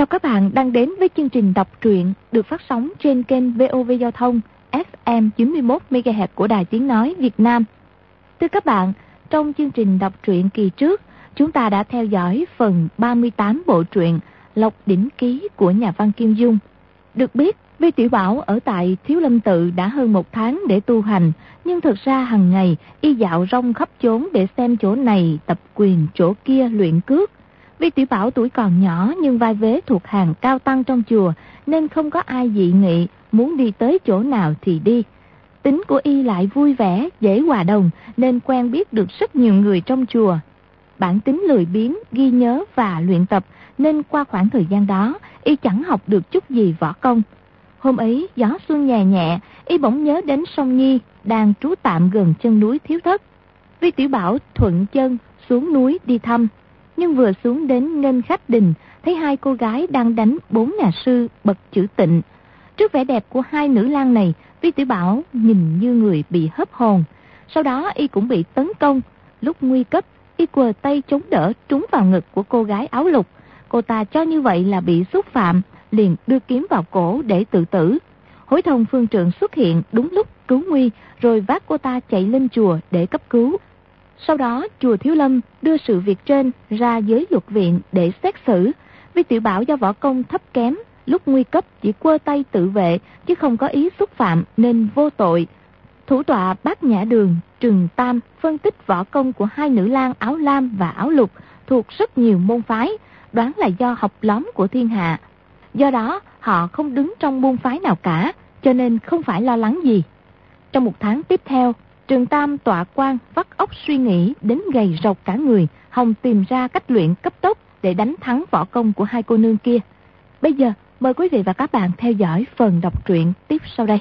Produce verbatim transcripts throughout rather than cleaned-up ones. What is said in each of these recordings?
Chào các bạn đang đến với chương trình đọc truyện được phát sóng trên kênh vê o vê Giao thông ép em chín mươi mốt mê ga héc của Đài Tiếng Nói Việt Nam. Thưa các bạn, trong chương trình đọc truyện kỳ trước, chúng ta đã theo dõi phần ba mươi tám bộ truyện Lộc Đỉnh Ký của nhà văn Kim Dung. Được biết, Vi Tiểu Bảo ở tại Thiếu Lâm Tự đã hơn một tháng để tu hành, nhưng thực ra hàng ngày y dạo rong khắp chốn để xem chỗ này tập quyền, chỗ kia luyện cước. Vi Tiểu Bảo tuổi còn nhỏ nhưng vai vế thuộc hàng cao tăng trong chùa nên không có ai dị nghị, muốn đi tới chỗ nào thì đi. Tính của y lại vui vẻ, dễ hòa đồng nên quen biết được rất nhiều người trong chùa. Bản tính lười biếng, ghi nhớ và luyện tập nên qua khoảng thời gian đó y chẳng học được chút gì võ công. Hôm ấy gió xuân nhẹ nhẹ, y bỗng nhớ đến Song Nhi đang trú tạm gần chân núi Thiếu Thất. Vi Tiểu Bảo thuận chân xuống núi đi thăm. Nhưng vừa xuống đến Nghênh Khách Đình, thấy hai cô gái đang đánh bốn nhà sư bậc chữ Tịnh. Trước vẻ đẹp của hai nữ lang này, Vi Tiểu Bảo nhìn như người bị hớp hồn. Sau đó y cũng bị tấn công. Lúc nguy cấp, y quờ tay chống đỡ trúng vào ngực của cô gái áo lục. Cô ta cho như vậy là bị xúc phạm, liền đưa kiếm vào cổ để tự tử. Hối Thông phương trượng xuất hiện đúng lúc cứu nguy, rồi vác cô ta chạy lên chùa để cấp cứu. Sau đó, chùa Thiếu Lâm đưa sự việc trên ra giới luật viện để xét xử. Vi Tiểu Bảo do võ công thấp kém, lúc nguy cấp chỉ quơ tay tự vệ, chứ không có ý xúc phạm nên vô tội. Thủ tọa Bát Nhã Đường, Trừng Tam phân tích võ công của hai nữ lang áo lam và áo lục thuộc rất nhiều môn phái, đoán là do học lóm của thiên hạ. Do đó, họ không đứng trong môn phái nào cả, cho nên không phải lo lắng gì. Trong một tháng tiếp theo, Trừng Tam tọa quan vắt óc suy nghĩ đến gầy rộc cả người, hòng tìm ra cách luyện cấp tốc để đánh thắng võ công của hai cô nương kia. Bây giờ, mời quý vị và các bạn theo dõi phần đọc truyện tiếp sau đây.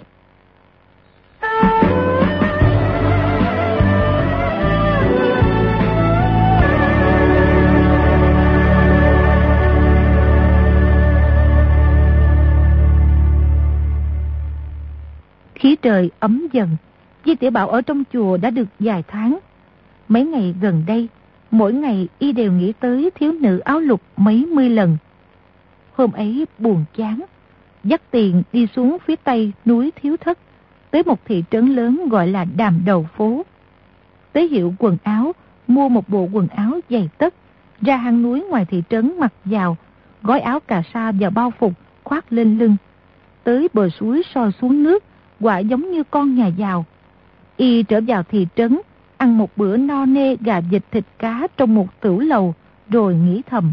Khí trời ấm dần. Vi Tiểu Bảo ở trong chùa đã được vài tháng. Mấy ngày gần đây, mỗi ngày y đều nghĩ tới thiếu nữ áo lục mấy mươi lần. Hôm ấy buồn chán, dắt tiền đi xuống phía tây núi Thiếu Thất, tới một thị trấn lớn gọi là Đàm Đầu Phố. Tới hiệu quần áo, mua một bộ quần áo dày tất, ra hang núi ngoài thị trấn mặc vào, gói áo cà sa vào bao phục, khoác lên lưng. Tới bờ suối soi xuống nước, quả giống như con nhà giàu. Y trở vào thị trấn, ăn một bữa no nê gà vịt thịt cá trong một tửu lầu, rồi nghĩ thầm.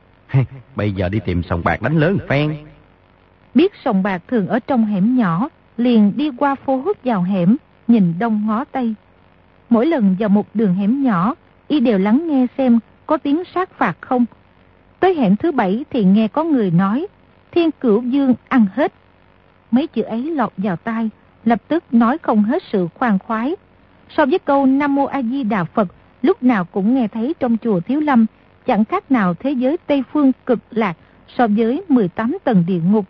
Bây giờ đi tìm sòng bạc đánh lớn phen. Biết sòng bạc thường ở trong hẻm nhỏ, liền đi qua phố vào hẻm, nhìn đông ngó tây. Mỗi lần vào một đường hẻm nhỏ, y đều lắng nghe xem có tiếng sát phạt không. Tới hẻm thứ bảy thì nghe có người nói, Thiên Cửu Dương ăn hết. Mấy chữ ấy lọt vào tai, lập tức nói không hết sự khoan khoái. So với câu Nam Mô A Di Đà Phật, lúc nào cũng nghe thấy trong chùa Thiếu Lâm, chẳng khác nào thế giới Tây Phương cực lạc so với mười tám tầng địa ngục.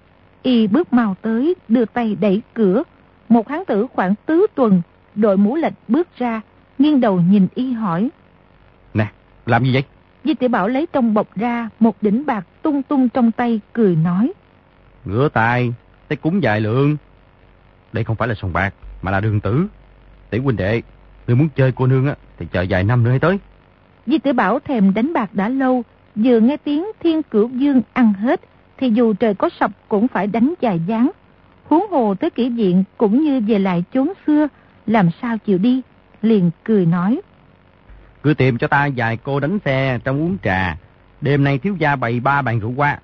Y bước mau tới, đưa tay đẩy cửa. Một hán tử khoảng tứ tuần, đội mũ lệch bước ra, nghiêng đầu nhìn y hỏi. Nè, làm gì vậy? Vi Tiểu Bảo lấy trong bọc ra một đỉnh bạc tung tung trong tay, cười nói. Rửa tay, tới cúng vài lượng. Đây không phải là sòng bạc, mà là đường tử. Tỷ huynh đệ, ngươi muốn chơi cô nương á, thì chờ vài năm nữa hãy tới. Vi Tiểu Bảo thèm đánh bạc đã lâu, vừa nghe tiếng Thiên Cửu Dương ăn hết, thì dù trời có sập cũng phải đánh vài ván. Huống hồ tới kỷ viện cũng như về lại chốn xưa, làm sao chịu đi, liền cười nói. Cứ tìm cho ta vài cô đánh xe trong uống trà, đêm nay thiếu gia bày ba bàn rượu qua.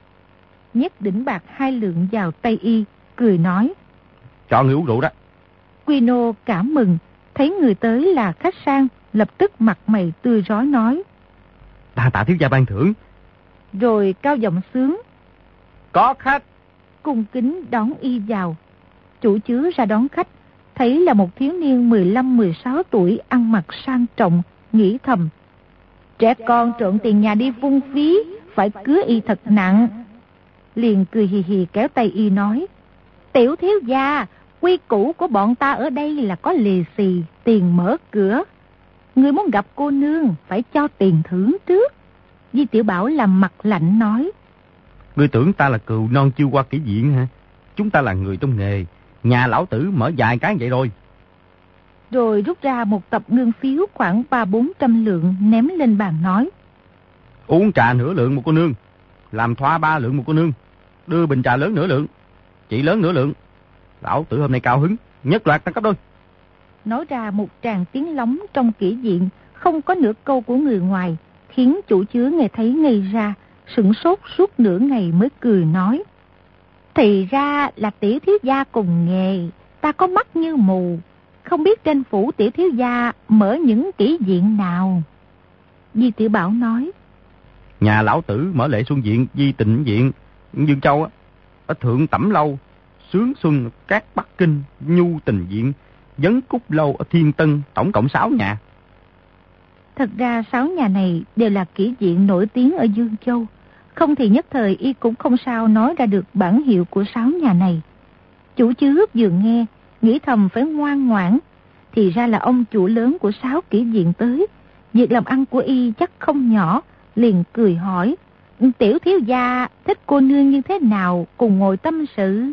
Nhét đỉnh bạc hai lượng vào tay y, cười nói. Cho người uống rượu đó. Quy nô cảm mừng, thấy người tới là khách sang, lập tức mặt mày tươi rói nói. Ta tạ thiếu gia ban thưởng. Rồi cao giọng sướng. Có khách. Cung kính đón y vào. Chủ chứa ra đón khách, thấy là một thiếu niên mười lăm mười sáu tuổi ăn mặc sang trọng, nghĩ thầm. Trẻ con trộn tiền nhà đi vung phí, phải cứa y thật nặng. Liền cười hì hì kéo tay y nói. Tiểu thiếu gia, quy củ của bọn ta ở đây là có lì xì, tiền mở cửa. Người muốn gặp cô nương phải cho tiền thưởng trước. Vi Tiểu Bảo làm mặt lạnh nói. Ngươi tưởng ta là cừu non chưa qua kỹ viện hả? Chúng ta là người trong nghề. Nhà lão tử mở vài cái vậy rồi. Rồi rút ra một tập ngân phiếu khoảng ba bốn trăm lượng ném lên bàn nói. Uống trà nửa lượng một cô nương. Làm thoa ba lượng một cô nương. Đưa bình trà lớn nửa lượng. Chị lớn nửa lượng. Lão tử hôm nay cao hứng, nhất loạt tăng cấp đôi. Nói ra một tràng tiếng lóng trong kỹ viện, không có nửa câu của người ngoài, khiến chủ chứa nghe thấy ngây ra, sửng sốt suốt nửa ngày mới cười nói. Thì ra là tiểu thiếu gia cùng nghề, ta có mắt như mù, không biết trên phủ tiểu thiếu gia mở những kỹ viện nào. Di Tiểu Bảo nói. Nhà lão tử mở Lệ Xuân Viện, Di Tịnh Viện, Dương Châu á, ở Thượng Tẩm Lâu, Sướng Xuân, Cát Bắc Kinh, Nhu Tình Viện, Vấn Cúc Lâu ở Thiên Tân, tổng cộng sáu nhà. Thật ra sáu nhà này đều là kỹ viện nổi tiếng ở Dương Châu, không thì nhất thời y cũng không sao nói ra được bản hiệu của sáu nhà này. Chủ chứa vừa nghe, nghĩ thầm phải ngoan ngoãn, thì ra là ông chủ lớn của sáu kỹ viện tới. Việc làm ăn của y chắc không nhỏ, liền cười hỏi, tiểu thiếu gia thích cô nương như thế nào, cùng ngồi tâm sự.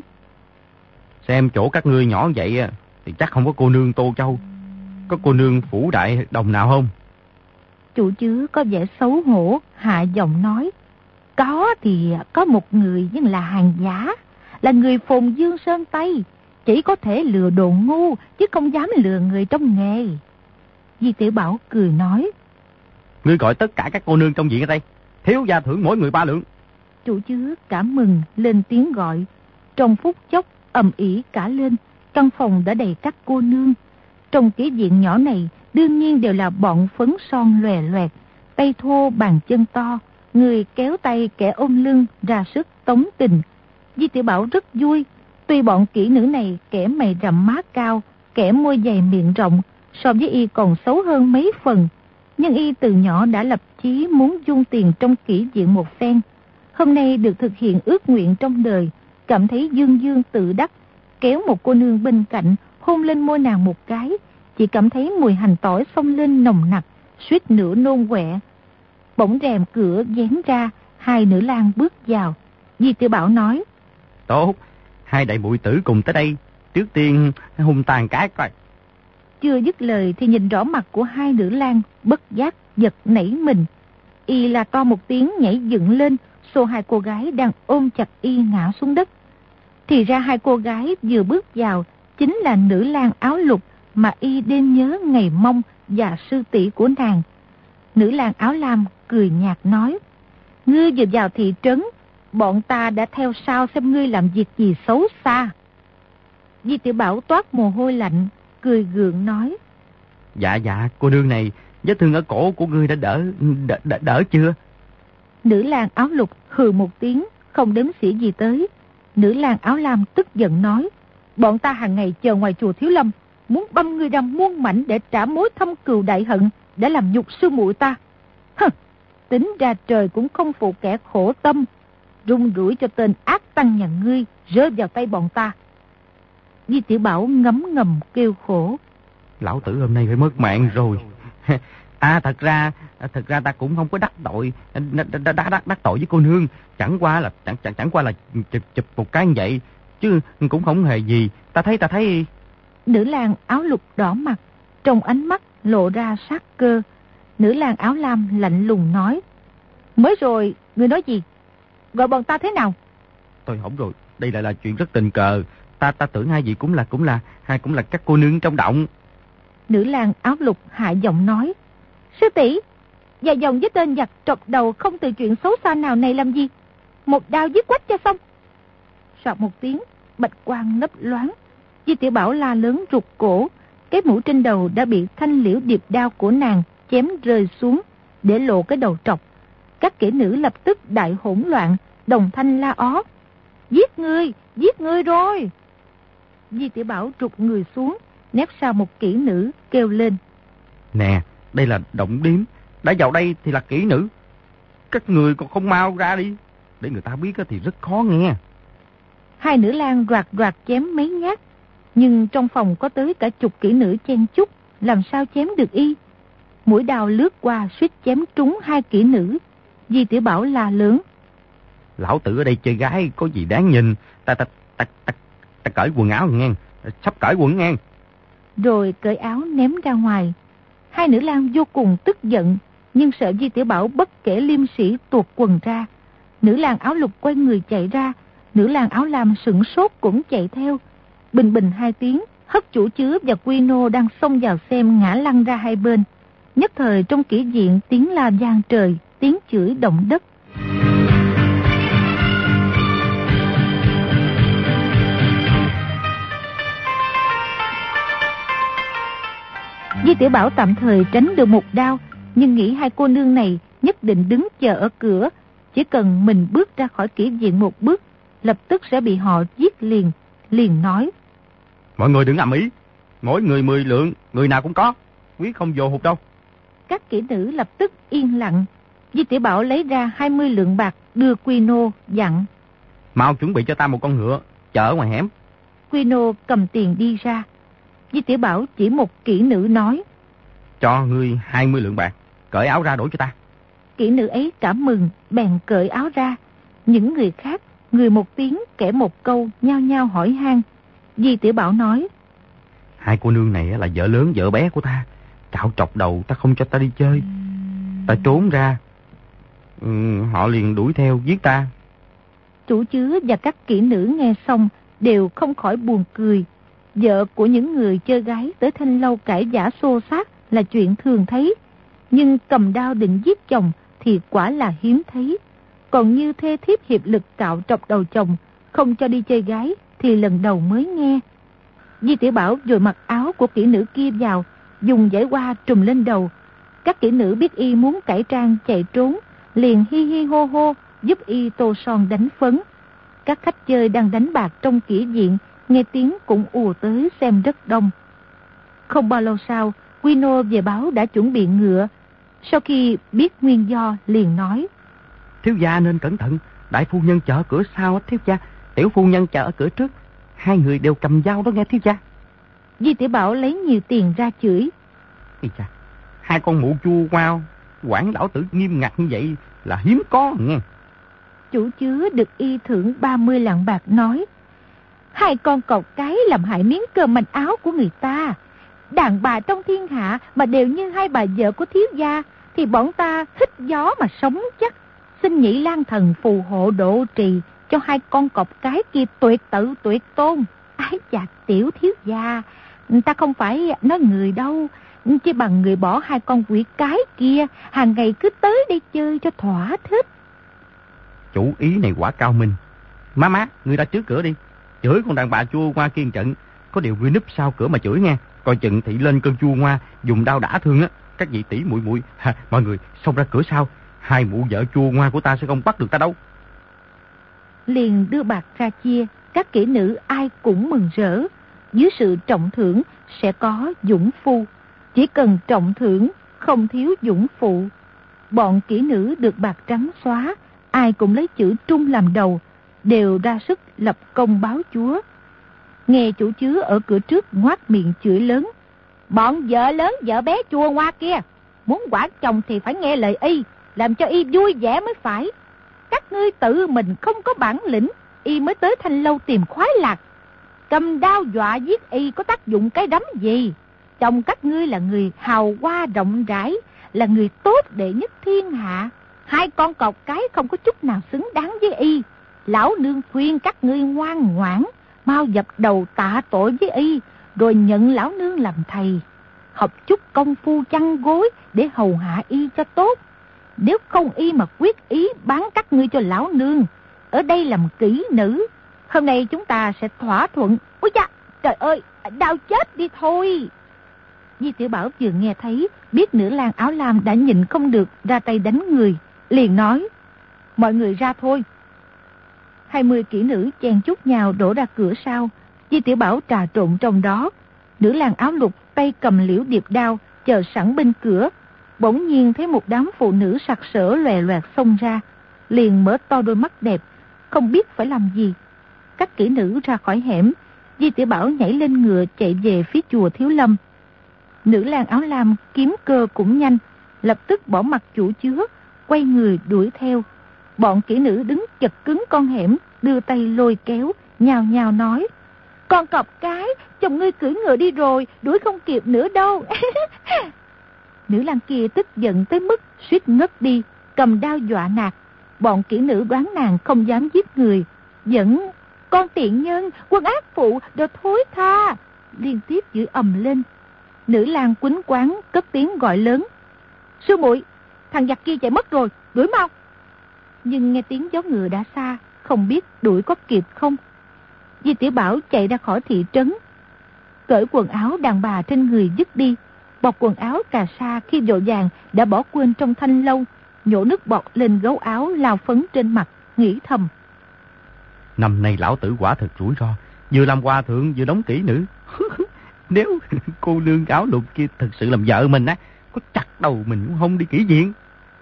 Xem chỗ các ngươi nhỏ vậy thì chắc không có cô nương Tô Châu. Có cô nương Phủ Đại Đồng nào không? Chủ chứa có vẻ xấu hổ, hạ giọng nói. Có thì có một người nhưng là hàng giả, là người Phồn Dương Sơn Tây, chỉ có thể lừa đồ ngu chứ không dám lừa người trong nghề. Di Tiểu Bảo cười nói. Ngươi gọi tất cả các cô nương trong viện ở đây, thiếu gia thưởng mỗi người ba lượng. Chủ chứa cảm mừng lên tiếng gọi. Trong phút chốc ầm ĩ cả lên, căn phòng đã đầy các cô nương. Trong kỹ viện nhỏ này đương nhiên đều là bọn phấn son lòe loẹt, tay thô bàn chân to, người kéo tay kẻ ôm lưng ra sức tống tình. Di Tiểu Bảo rất vui. Tuy bọn kỹ nữ này kẻ mày rậm má cao, kẻ môi dày miệng rộng, so với y còn xấu hơn mấy phần, nhưng y từ nhỏ đã lập chí muốn dung tiền trong kỹ viện một phen. Hôm nay được thực hiện ước nguyện trong đời, cảm thấy dương dương tự đắc, kéo một cô nương bên cạnh, hôn lên môi nàng một cái, chỉ cảm thấy mùi hành tỏi xông lên nồng nặc, suýt nữa nôn quẹ. Bỗng rèm cửa vén ra, hai nữ lang bước vào. Di Tiểu Bảo nói. Tốt, hai đại muội tử cùng tới đây, trước tiên hung tàn cái coi. Chưa dứt lời thì nhìn rõ mặt của hai nữ lang, bất giác giật nảy mình. Y là to một tiếng nhảy dựng lên, xô hai cô gái đang ôm chặt y ngã xuống đất. Thì ra hai cô gái vừa bước vào chính là nữ lang áo lục mà y đêm nhớ ngày mong và sư tỷ của nàng. Nữ lang áo lam cười nhạt nói. Ngươi vừa vào thị trấn, bọn ta đã theo sau xem ngươi làm việc gì xấu xa. Di Tiểu Bảo toát mồ hôi lạnh, cười gượng nói. Dạ dạ, cô nương này, vết thương ở cổ của ngươi đã đỡ, đỡ, đỡ, đỡ chưa? Nữ lang áo lục hừ một tiếng, không đếm xỉa gì tới. Nữ lang áo lam tức giận nói. Bọn ta hàng ngày chờ ngoài chùa Thiếu Lâm, muốn băm ngươi ra muôn mảnh để trả mối thâm cừu đại hận, để làm nhục sư muội ta. Hừ, tính ra trời cũng không phụ kẻ khổ tâm, rung rủi cho tên ác tăng nhà ngươi rơi vào tay bọn ta. Di Tiểu Bảo ngấm ngầm kêu khổ. Lão tử hôm nay phải mất mạng rồi. À thật ra, thật ra ta cũng không có đắc tội, đắc đắc đắc tội với cô nương, chẳng qua là chẳng chẳng chẳng qua là chụp chụp một cái như vậy, chứ cũng không hề gì. Ta thấy ta thấy. Nữ lang áo lục đỏ mặt, trong ánh mắt lộ ra sát cơ. Nữ lang áo lam lạnh lùng nói. Mới rồi, ngươi nói gì? Gọi bọn ta thế nào? Tôi hỏng rồi, đây lại là chuyện rất tình cờ. Ta ta tưởng hai vị cũng là cũng là hai cũng là các cô nương trong động. Nữ lang áo lục hạ giọng nói. Sư tỷ, và dòng với tên giặc trọc đầu không từ chuyện xấu xa nào này làm gì? Một đao giết quách cho xong. Soạt một tiếng, bạch quang lấp loáng. Di Tiểu Bảo la lớn rụt cổ, cái mũ trên đầu đã bị thanh liễu điệp đao của nàng chém rơi xuống, để lộ cái đầu trọc. Các kỹ nữ lập tức đại hỗn loạn, đồng thanh la ó. Giết ngươi, giết ngươi rồi. Di Tiểu Bảo trục người xuống, nép sau một kỹ nữ, kêu lên. Nè, đây là động điếm, đã vào đây thì là kỹ nữ. Các người còn không mau ra đi, để người ta biết thì rất khó nghe. Hai nữ lang roạt roạt chém mấy nhát, nhưng trong phòng có tới cả chục kỹ nữ chen chúc, làm sao chém được y. Mũi đao lướt qua suýt chém trúng hai kỹ nữ. Di Tiểu Bảo la lớn. Lão tử ở đây chơi gái có gì đáng nhìn. Ta ta ta ta, ta cởi quần áo nghe. Sắp cởi quần nghe. Rồi cởi áo ném ra ngoài. Hai nữ lang vô cùng tức giận, nhưng sợ Di Tiểu Bảo bất kể liêm sĩ tuột quần ra. Nữ lang áo lục quay người chạy ra, nữ lang áo lam sửng sốt cũng chạy theo. Bình bình hai tiếng, Hất chủ chứa và Quy Nô đang xông vào xem ngã lăn ra hai bên. Nhất thời trong kỷ diện tiếng la vang trời, tiếng chửi động đất. Di Tiểu Bảo tạm thời tránh được một đao, nhưng nghĩ hai cô nương này nhất định đứng chờ ở cửa. Chỉ cần mình bước ra khỏi kỷ diện một bước, lập tức sẽ bị họ giết liền. Liền nói: mọi người đừng ầm ĩ, mỗi người mười lượng, người nào cũng có, quyết không dồ hụt đâu. Các kỹ nữ lập tức yên lặng. Di Tiểu Bảo lấy ra hai mươi lượng bạc đưa Quy Nô, dặn: mau chuẩn bị cho ta một con ngựa, chờ ở ngoài hẻm. Quy Nô cầm tiền đi ra. Di Tiểu Bảo chỉ một kỹ nữ nói: cho ngươi hai mươi lượng bạc, cởi áo ra đổi cho ta. Kỹ nữ ấy cảm mừng, bèn cởi áo ra. Những người khác, người một tiếng kẻ một câu, nhao nhao hỏi han. Di Tiểu Bảo nói: hai cô nương này là vợ lớn vợ bé của ta, cạo trọc đầu ta không cho ta đi chơi. Ta trốn ra, ừ, họ liền đuổi theo giết ta. Chủ chứa và các kỹ nữ nghe xong đều không khỏi buồn cười. Vợ của những người chơi gái tới Thanh Lâu cãi vã xô xát là chuyện thường thấy, nhưng cầm đao định giết chồng thì quả là hiếm thấy. Còn như thê thiếp hiệp lực cạo trọc đầu chồng, không cho đi chơi gái thì lần đầu mới nghe. Di Tiểu Bảo rồi mặc áo của kỹ nữ kia vào, dùng giấy hoa trùm lên đầu. Các kỹ nữ biết y muốn cải trang chạy trốn, liền hi hi hô hô giúp y tô son đánh phấn. Các khách chơi đang đánh bạc trong kỹ diện nghe tiếng cũng ùa tới xem rất đông. Không bao lâu sau, Quy Nô về báo đã chuẩn bị ngựa. Sau khi biết nguyên do liền nói: thiếu gia nên cẩn thận, đại phu nhân chờ ở cửa sau thiếu gia, tiểu phu nhân chờ ở cửa trước, hai người đều cầm dao đó nghe thiếu gia. Di Tiểu Bảo lấy nhiều tiền ra chửi: Ây cha, hai con mụ chua ngoao, quản lão tử nghiêm ngặt như vậy là hiếm có nghe. Chủ chứa được y thưởng ba mươi lạng bạc nói: hai con cọp cái làm hại miếng cơm manh áo của người ta. Đàn bà trong thiên hạ mà đều như hai bà vợ của thiếu gia, thì bọn ta hít gió mà sống chắc. Xin Nhị Lang Thần phù hộ độ trì cho hai con cọp cái kia tuyệt tự tuyệt tôn. Ái chà tiểu thiếu gia, ta không phải nói người đâu, chỉ bằng người bỏ hai con quỷ cái kia, hàng ngày cứ tới đây chơi cho thỏa thích. Chủ ý này quả cao minh. Má má, ngươi ra trước cửa đi, chửi con đàn bà chua ngoa kiên trận. Có điều ngươi núp sau cửa mà chửi nghe, coi chừng thị lên cơn chua ngoa, dùng đao đả thương á. Các vị tỷ muội muội, mọi người xông ra cửa sau, hai mụ vợ chua ngoa của ta sẽ không bắt được ta đâu. Liền đưa bạc ra chia, các kỹ nữ ai cũng mừng rỡ. Dưới sự trọng thưởng sẽ có dũng phu, chỉ cần trọng thưởng không thiếu dũng phụ. Bọn kỹ nữ được bạc trắng xóa, ai cũng lấy chữ trung làm đầu, đều ra sức lập công báo chúa. Nghe chủ chứa ở cửa trước ngoác miệng chửi lớn: bọn vợ lớn vợ bé chua ngoa kia, muốn quản chồng thì phải nghe lời y, làm cho y vui vẻ mới phải. Các ngươi tự mình không có bản lĩnh, y mới tới Thanh Lâu tìm khoái lạc. Cầm đao dọa giết y có tác dụng cái rắm gì? Chồng các ngươi là người hào hoa rộng rãi, là người tốt đệ nhất thiên hạ. Hai con cọp cái không có chút nào xứng đáng với y. Lão nương khuyên các ngươi ngoan ngoãn, mau dập đầu tạ tội với y, rồi nhận lão nương làm thầy, học chút công phu chăn gối để hầu hạ y cho tốt. Nếu không y mà quyết ý bán các ngươi cho lão nương, ở đây làm kỹ nữ, hôm nay chúng ta sẽ thỏa thuận. Ôi da, trời ơi, đau chết đi thôi. Di Tiểu Bảo vừa nghe thấy, biết nữ lang áo lam đã nhịn không được ra tay đánh người, liền nói: mọi người ra thôi. Hai mươi kỹ nữ chen chúc nhau đổ ra cửa sau. Di Tiểu Bảo trà trộn trong đó. Nữ lang áo lục tay cầm liễu điệp đao chờ sẵn bên cửa. Bỗng nhiên thấy một đám phụ nữ sặc sỡ lòe loẹt xông ra, liền mở to đôi mắt đẹp, không biết phải làm gì. Các kỹ nữ ra khỏi hẻm, Di Tiểu Bảo nhảy lên ngựa chạy về phía chùa Thiếu Lâm. Nữ lang áo lam kiếm cơ cũng nhanh, lập tức bỏ mặt chủ chứa, quay người đuổi theo. Bọn kỹ nữ đứng chật cứng con hẻm, đưa tay lôi kéo, nhào nhào nói: Con cọp cái, chồng ngươi cưỡi ngựa đi rồi, đuổi không kịp nữa đâu. Nữ lang kia tức giận tới mức suýt ngất đi, cầm đao dọa nạt. Bọn kỹ nữ đoán nàng không dám giết người, vẫn: Con tiện nhân, quân ác phụ, đồ thối tha, liên tiếp chửi ầm lên. Nữ lang quýnh quáng cất tiếng gọi lớn: Sư muội, thằng giặc kia chạy mất rồi, đuổi mau. Nhưng nghe tiếng gió ngựa đã xa, không biết đuổi có kịp không. Di Tiểu Bảo chạy ra khỏi thị trấn, cởi quần áo đàn bà trên người dứt đi, bọc quần áo cà sa khi vội vàng đã bỏ quên trong thanh lâu, nhổ nước bọt lên gấu áo lao phấn trên mặt, nghĩ thầm: Năm nay lão tử quả thật rủi ro, vừa làm hòa thượng vừa đóng kỹ nữ. Nếu cô nương áo lục kia thật sự làm vợ mình á, có chặt đầu mình cũng không đi kỹ viện.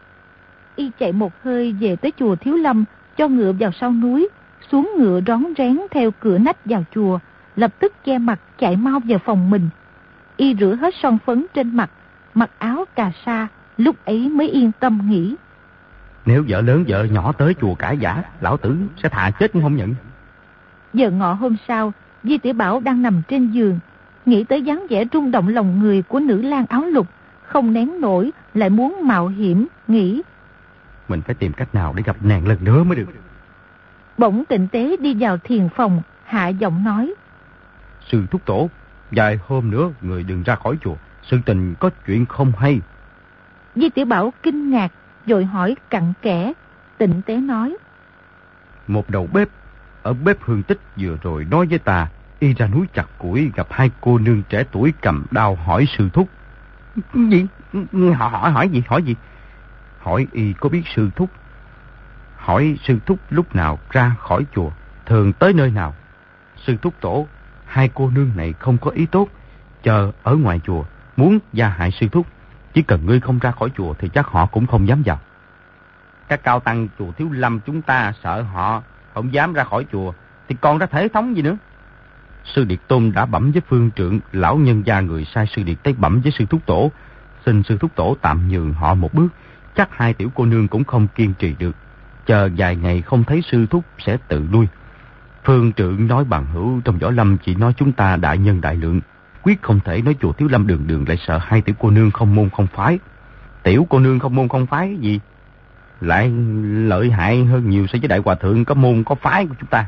Y chạy một hơi về tới chùa Thiếu Lâm, cho ngựa vào sau núi, xuống ngựa rón rén theo cửa nách vào chùa, lập tức che mặt chạy mau vào phòng mình. Y rửa hết son phấn trên mặt, mặc áo cà sa, lúc ấy mới yên tâm nghĩ: Nếu vợ lớn vợ nhỏ tới chùa cãi vã, lão tử sẽ thà chết cũng không nhận. Giờ ngọ hôm sau, Di Tiểu Bảo đang nằm trên giường, nghĩ tới dáng vẻ rung động lòng người của nữ lang áo lục, không nén nổi, lại muốn mạo hiểm, nghĩ: Mình phải tìm cách nào để gặp nàng lần nữa mới được. Bỗng Tịnh Tế đi vào thiền phòng, hạ giọng nói: Sư thúc tổ, vài hôm nữa người đừng ra khỏi chùa, sự tình có chuyện không hay. Di Tiểu Bảo kinh ngạc, vội hỏi cặn kẽ. Tịnh Tế nói: Một đầu bếp ở bếp Hương Tích vừa rồi nói với ta, y ra núi chặt củi gặp hai cô nương trẻ tuổi cầm đao hỏi sư thúc. Gì? Họ hỏi hỏi gì? Hỏi gì? Hỏi y có biết sư thúc, hỏi sư thúc lúc nào ra khỏi chùa, thường tới nơi nào. Sư thúc tổ, hai cô nương này không có ý tốt, chờ ở ngoài chùa, muốn gia hại sư thúc. Chỉ cần ngươi không ra khỏi chùa thì chắc họ cũng không dám vào. Các cao tăng chùa Thiếu Lâm chúng ta sợ họ không dám ra khỏi chùa, thì còn ra thể thống gì nữa. Sư Điệt Tôn đã bẩm với phương trượng, lão nhân gia người sai sư Điệt tới bẩm với sư thúc tổ, xin sư thúc tổ tạm nhường họ một bước. Chắc hai tiểu cô nương cũng không kiên trì được, chờ vài ngày không thấy sư thúc sẽ tự lui. Phương trượng nói bằng hữu trong võ lâm chỉ nói chúng ta đại nhân đại lượng, quyết không thể nói chùa Thiếu Lâm đường đường lại sợ hai tiểu cô nương không môn không phái. Tiểu cô nương không môn không phái gì lại lợi hại hơn nhiều so với đại hòa thượng có môn có phái của chúng ta.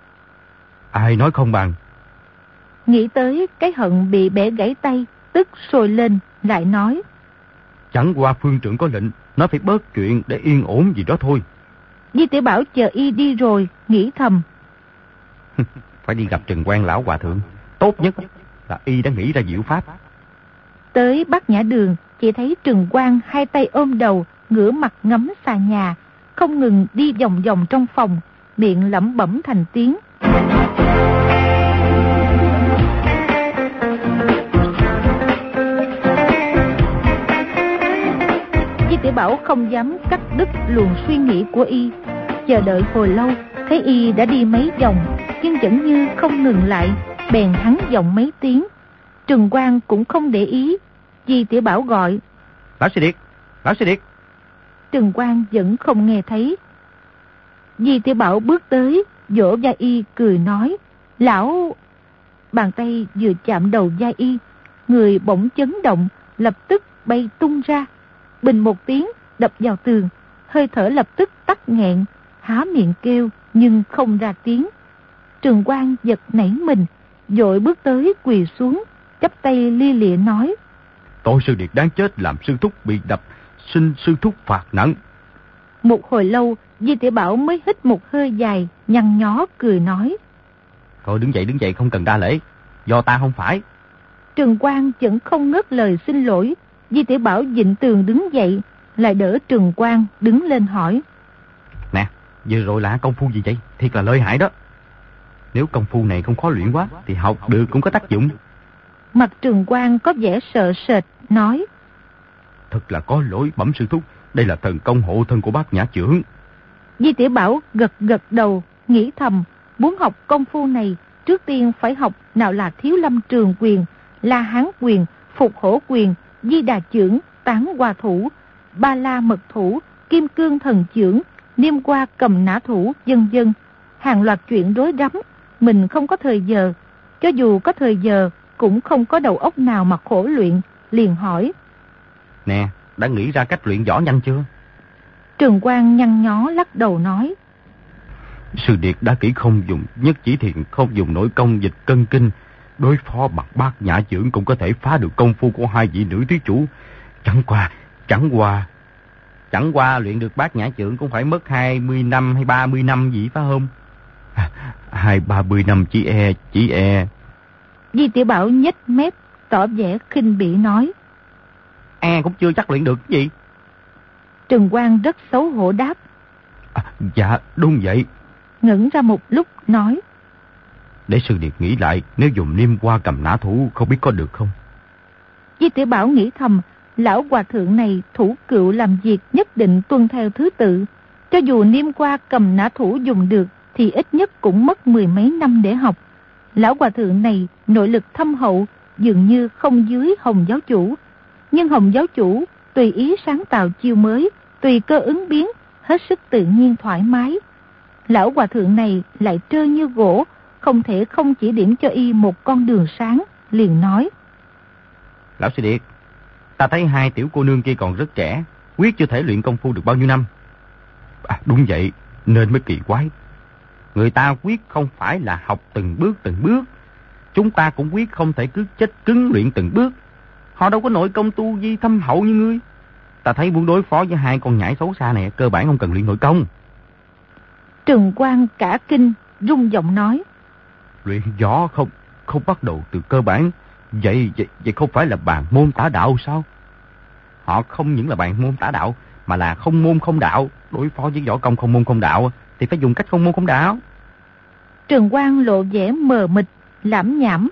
Ai nói không bằng. Nghĩ tới cái hận bị bẻ gãy tay, tức sôi lên, lại nói: Chẳng qua phương trượng có lệnh, nói phải bớt chuyện để yên ổn gì đó thôi. Di Tiểu Bảo chờ y đi rồi, nghĩ thầm: Phải đi gặp Trần Quang lão hòa thượng, tốt nhất là y đã nghĩ ra diệu pháp. Tới Bát Nhã Đường, chỉ thấy Trần Quang hai tay ôm đầu, ngửa mặt ngắm xà nhà, không ngừng đi vòng vòng trong phòng, miệng lẩm bẩm thành tiếng. Di Tiểu Bảo không dám cắt đứt luồng suy nghĩ của y, chờ đợi hồi lâu, thấy y đã đi mấy vòng, nhưng vẫn như không ngừng lại, bèn hắn giọng mấy tiếng. Trần Quang cũng không để ý. Di Tiểu Bảo gọi: Lão Sư Điệt, Lão Sư Điệt. Trần Quang vẫn không nghe thấy. Di Tiểu Bảo bước tới, vỗ vai y cười nói: Lão... Bàn tay vừa chạm đầu vai y, người bỗng chấn động, lập tức bay tung ra, bình một tiếng đập vào tường, hơi thở lập tức tắc nghẹn, há miệng kêu nhưng không ra tiếng. Trần Quang giật nảy mình, vội bước tới quỳ xuống, chắp tay lia lịa nói: Tội Sư Điệt đáng chết làm sư thúc bị đập, xin sư thúc phạt nặng. Một hồi lâu, Di Tiểu Bảo mới hít một hơi dài, nhăn nhó cười nói: Thôi đứng dậy đứng dậy, không cần đa lễ, do ta không phải. Trần Quang vẫn không ngớt lời xin lỗi. Di Tiểu Bảo vịn tường đứng dậy, lại đỡ Trần Quang đứng lên hỏi: Nè, vừa rồi là công phu gì vậy? Thiệt là lợi hại đó. Nếu công phu này không khó luyện quá thì học được cũng có tác dụng. Mặt Trần Quang có vẻ sợ sệt, nói: Thật là có lỗi bẩm sư thúc, đây là thần công hộ thân của Bát Nhã trưởng. Di Tiểu Bảo gật gật đầu, nghĩ thầm, muốn học công phu này, trước tiên phải học nào là Thiếu Lâm Trường Quyền, La Hán Quyền, Phục Hổ Quyền, Di Đà Chưởng, Tán Hoa Thủ, Ba La Mật Thủ, Kim Cương Thần Chưởng, Niêm Hoa cầm nã thủ, vân vân, hàng loạt chuyện rối rắm. Mình không có thời giờ, cho dù có thời giờ cũng không có đầu óc nào mà khổ luyện, liền hỏi: Nè, đã nghĩ ra cách luyện võ nhanh chưa? Trường Quang nhăn nhó lắc đầu nói: Sư điệt đã kỹ không dùng nhất chỉ thiện, không dùng nội công dịch cân kinh, đối phó bằng bát nhã chưởng cũng có thể phá được công phu của hai vị nữ thí chủ. Chẳng qua, chẳng qua, chẳng qua luyện được bát nhã chưởng cũng phải mất hai mươi năm hay ba mươi năm gì phải không? À, hai ba mươi năm chỉ e, chỉ e. Di Tiểu Bảo nhếch mép, tỏ vẻ khinh bỉ nói: E cũng chưa chắc luyện được cái gì. Trừng Quang rất xấu hổ đáp: À, dạ, đúng vậy. Ngẩn ra một lúc nói: Để sư điệt nghĩ lại, nếu dùng Niêm Hoa cầm nã thủ không biết có được không? Di Tiểu Bảo nghĩ thầm, lão hòa thượng này thủ cựu làm việc nhất định tuân theo thứ tự. Cho dù Niêm Hoa cầm nã thủ dùng được thì ít nhất cũng mất mười mấy năm để học. Lão hòa thượng này nội lực thâm hậu, dường như không dưới Hồng giáo chủ. Nhưng Hồng giáo chủ tùy ý sáng tạo chiêu mới, tùy cơ ứng biến, hết sức tự nhiên thoải mái. Lão hòa thượng này lại trơ như gỗ, không thể không chỉ điểm cho y một con đường sáng, liền nói: Lão sư điệt, ta thấy hai tiểu cô nương kia còn rất trẻ, quyết chưa thể luyện công phu được bao nhiêu năm. À, đúng vậy, nên mới kỳ quái. Người ta quyết không phải là học từng bước từng bước, chúng ta cũng quyết không thể cứ chết cứng luyện từng bước. Họ đâu có nội công tu vi thâm hậu như ngươi. Ta thấy muốn đối phó với hai con nhãi xấu xa này, cơ bản không cần luyện nội công. Trừng Quang cả kinh, rung giọng nói: Luyện võ không không bắt đầu từ cơ bản, vậy vậy, vậy không phải là bàn môn tả đạo sao? Họ không những là bàn môn tả đạo, mà là không môn không đạo. Đối phó với võ công không môn không đạo thì phải dùng cách không môn không đạo. Trừng Quang lộ vẻ mờ mịt, lảm nhảm: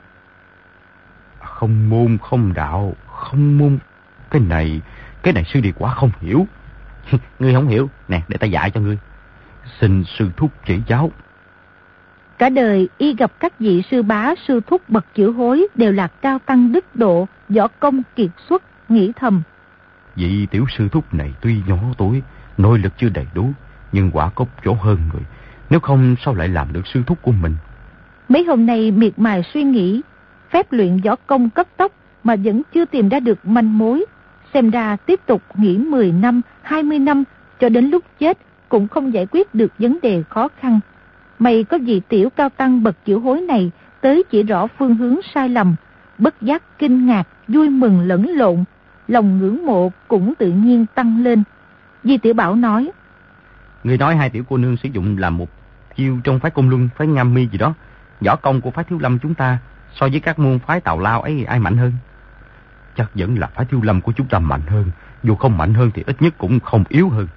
Không môn không đạo, không môn. Cái này, cái này sư điệt quá không hiểu. Ngươi không hiểu, nè để ta dạy cho ngươi. Xin sư thúc chỉ giáo. Cả đời y gặp các vị sư bá sư thúc bậc chữ hối đều là cao tăng đức độ, võ công kiệt xuất, nghĩ thầm: Vị tiểu sư thúc này tuy nhỏ tuổi, nội lực chưa đầy đủ, nhưng quả có chỗ hơn người. Nếu không sao lại làm được sư thúc của mình? Mấy hôm nay miệt mài suy nghĩ, phép luyện võ công cấp tốc mà vẫn chưa tìm ra được manh mối. Xem ra tiếp tục nghỉ mười năm, hai mươi năm cho đến lúc chết cũng không giải quyết được vấn đề khó khăn. May có vị tiểu cao tăng bậc chữ hối này tới chỉ rõ phương hướng sai lầm, bất giác kinh ngạc, vui mừng lẫn lộn, lòng ngưỡng mộ cũng tự nhiên tăng lên. Di Tiểu Bảo nói: Người nói hai tiểu cô nương sử dụng là một chiêu trong phái Côn Luân, phái Nga Mi gì đó. Võ công của phái Thiếu Lâm chúng ta so với các môn phái Tào Lao ấy ai mạnh hơn? Chắc vẫn là phái Thiếu Lâm của chúng ta mạnh hơn. Dù không mạnh hơn thì ít nhất cũng không yếu hơn.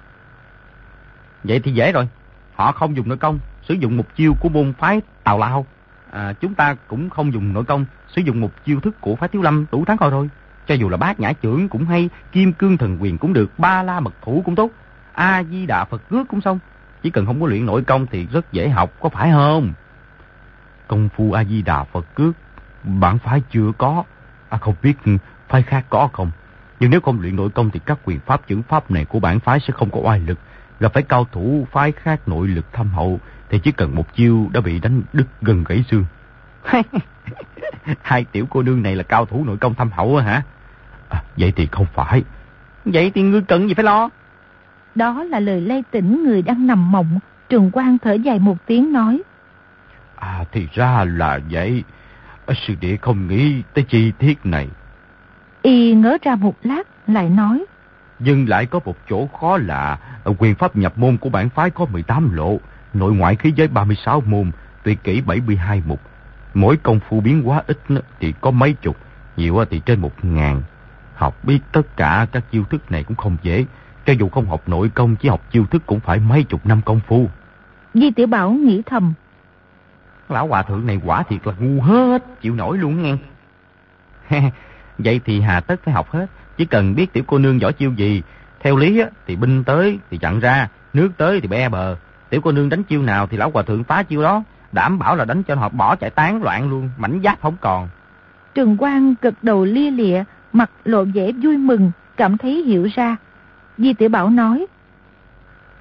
Vậy thì dễ rồi. Họ không dùng nội công, sử dụng một chiêu của môn phái Tào Lao. À, chúng ta cũng không dùng nội công, sử dụng một chiêu thức của phái Thiếu Lâm, đủ thắng thôi thôi. Cho dù là bát nhã chưởng cũng hay, kim cương thần quyền cũng được, ba la mật thủ cũng tốt, A Di Đà Phật cước cũng xong. Chỉ cần không có luyện nội công thì rất dễ học, có phải không? Công phu A Di Đà Phật cước bản phái chưa có, à, không biết phái khác có không. Nhưng nếu không luyện nội công thì các quyền pháp chưởng pháp này của bản phái sẽ không có oai lực. Gặp phải cao thủ phái khác nội lực thâm hậu thì chỉ cần một chiêu đã bị đánh đứt gân gãy xương. Hai tiểu cô nương này là cao thủ nội công thâm hậu hả? À, vậy thì không phải. Vậy thì ngươi cần gì phải lo? Đó là lời lay tỉnh người đang nằm mộng. Trường Quang thở dài một tiếng nói: À thì ra là vậy. Sư đệ không nghĩ tới chi tiết này. Y ngớ ra một lát lại nói: Nhưng lại có một chỗ khó lạ. Quyền pháp nhập môn của bản phái có mười tám lộ, nội ngoại khí giới ba mươi sáu môn, tuyệt kỹ bảy mươi hai mục. Mỗi công phu biến hóa ít thì có mấy chục, nhiều thì trên một ngàn. Học biết tất cả các chiêu thức này cũng không dễ. Cho dù không học nội công, chỉ học chiêu thức cũng phải mấy chục năm công phu. Di Tiểu Bảo nghĩ thầm: Lão hòa thượng này quả thiệt là ngu hết, chịu nổi luôn nghe. Vậy thì hà tất phải học hết. Chỉ cần biết tiểu cô nương võ chiêu gì. Theo lý á, thì binh tới thì chặn ra, nước tới thì be bờ. Tiểu cô nương đánh chiêu nào thì lão hòa thượng phá chiêu đó. Đảm bảo là đánh cho họ bỏ chạy tán loạn luôn, mảnh giáp không còn. Trường Quang gật đầu lia lịa, mặt lộ vẻ vui mừng, cảm thấy hiểu ra. Di Tiểu Bảo nói: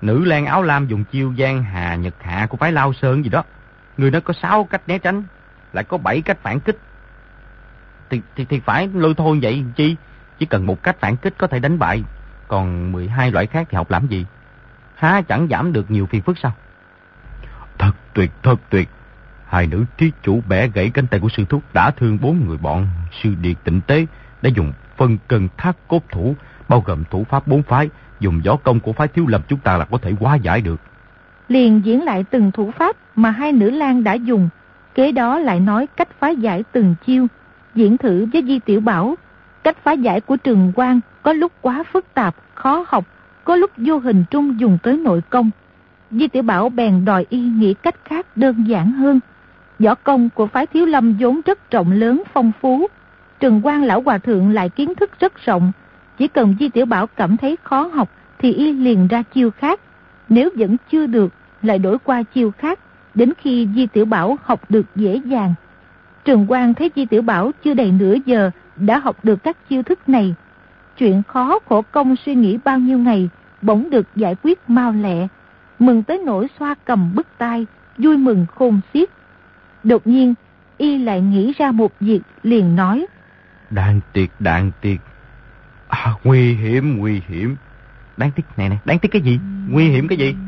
Nữ lang áo lam dùng chiêu giang hà nhật hạ của phái Lao Sơn gì đó. Người nó có sáu cách né tránh, lại có bảy cách phản kích. Thì, thì, thì phải lôi thôi vậy chi? Chỉ cần một cách phản kích có thể đánh bại. Còn mười hai loại khác thì học làm gì? Há chẳng giảm được nhiều phiền phức sao? Thật tuyệt, thật tuyệt. Hai nữ thí chủ bẻ gãy cánh tay của sư thúc, đã thương bốn người bọn sư điệt tịnh tế, đã dùng phân cân thác cốt thủ, bao gồm thủ pháp bốn phái, dùng võ công của phái Thiếu Lâm chúng ta là có thể hóa giải được. Liền diễn lại từng thủ pháp mà hai nữ lang đã dùng, kế đó lại nói cách phá giải từng chiêu, diễn thử với Di Tiểu Bảo. Cách phá giải của Trừng Quang có lúc quá phức tạp, khó học, có lúc vô hình trung dùng tới nội công. Di Tiểu Bảo bèn đòi y nghĩ cách khác đơn giản hơn. Võ công của phái Thiếu Lâm vốn rất rộng lớn phong phú, Trừng Quang lão hòa thượng lại kiến thức rất rộng, chỉ cần Di Tiểu Bảo cảm thấy khó học thì y liền ra chiêu khác, nếu vẫn chưa được lại đổi qua chiêu khác, đến khi Di Tiểu Bảo học được dễ dàng. Trừng Quang thấy Di Tiểu Bảo chưa đầy nửa giờ đã học được các chiêu thức này, chuyện khó khổ công suy nghĩ bao nhiêu ngày bỗng được giải quyết mau lẹ, mừng tới nỗi xoa cầm bứt tai, vui mừng khôn xiết. Đột nhiên y lại nghĩ ra một việc, liền nói: Đáng tiếc, đáng tiếc. À, nguy hiểm, nguy hiểm. Đáng tiếc này nè, đáng tiếc cái gì? Nguy hiểm cái gì?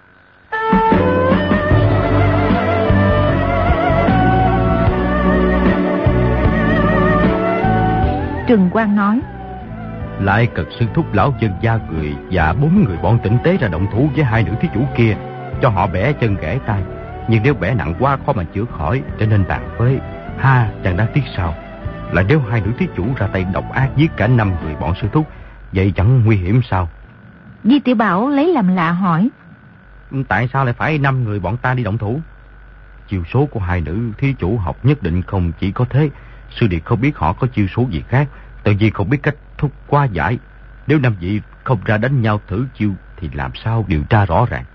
Trừng Quang nói: Lại cật sư thúc lão dân gia cười và bốn người bọn tịnh tế ra động thủ với hai nữ thí chủ kia, cho họ bẻ chân gãy tay. Nhưng nếu bẻ nặng quá khó mà chữa khỏi, cho nên tàn phế. Ha, chẳng đáng tiếc sao? Là nếu hai nữ thí chủ ra tay độc ác giết cả năm người bọn sư thúc, vậy chẳng nguy hiểm sao? Di Tiểu Bảo lấy làm lạ hỏi: Tại sao lại phải năm người bọn ta đi động thủ? Chiêu số của hai nữ thí chủ học nhất định không chỉ có thế. Sư điệt không biết họ có chiêu số gì khác, tự nhiên không biết cách thúc qua giải. Nếu năm vị không ra đánh nhau thử chiêu thì làm sao điều tra rõ ràng?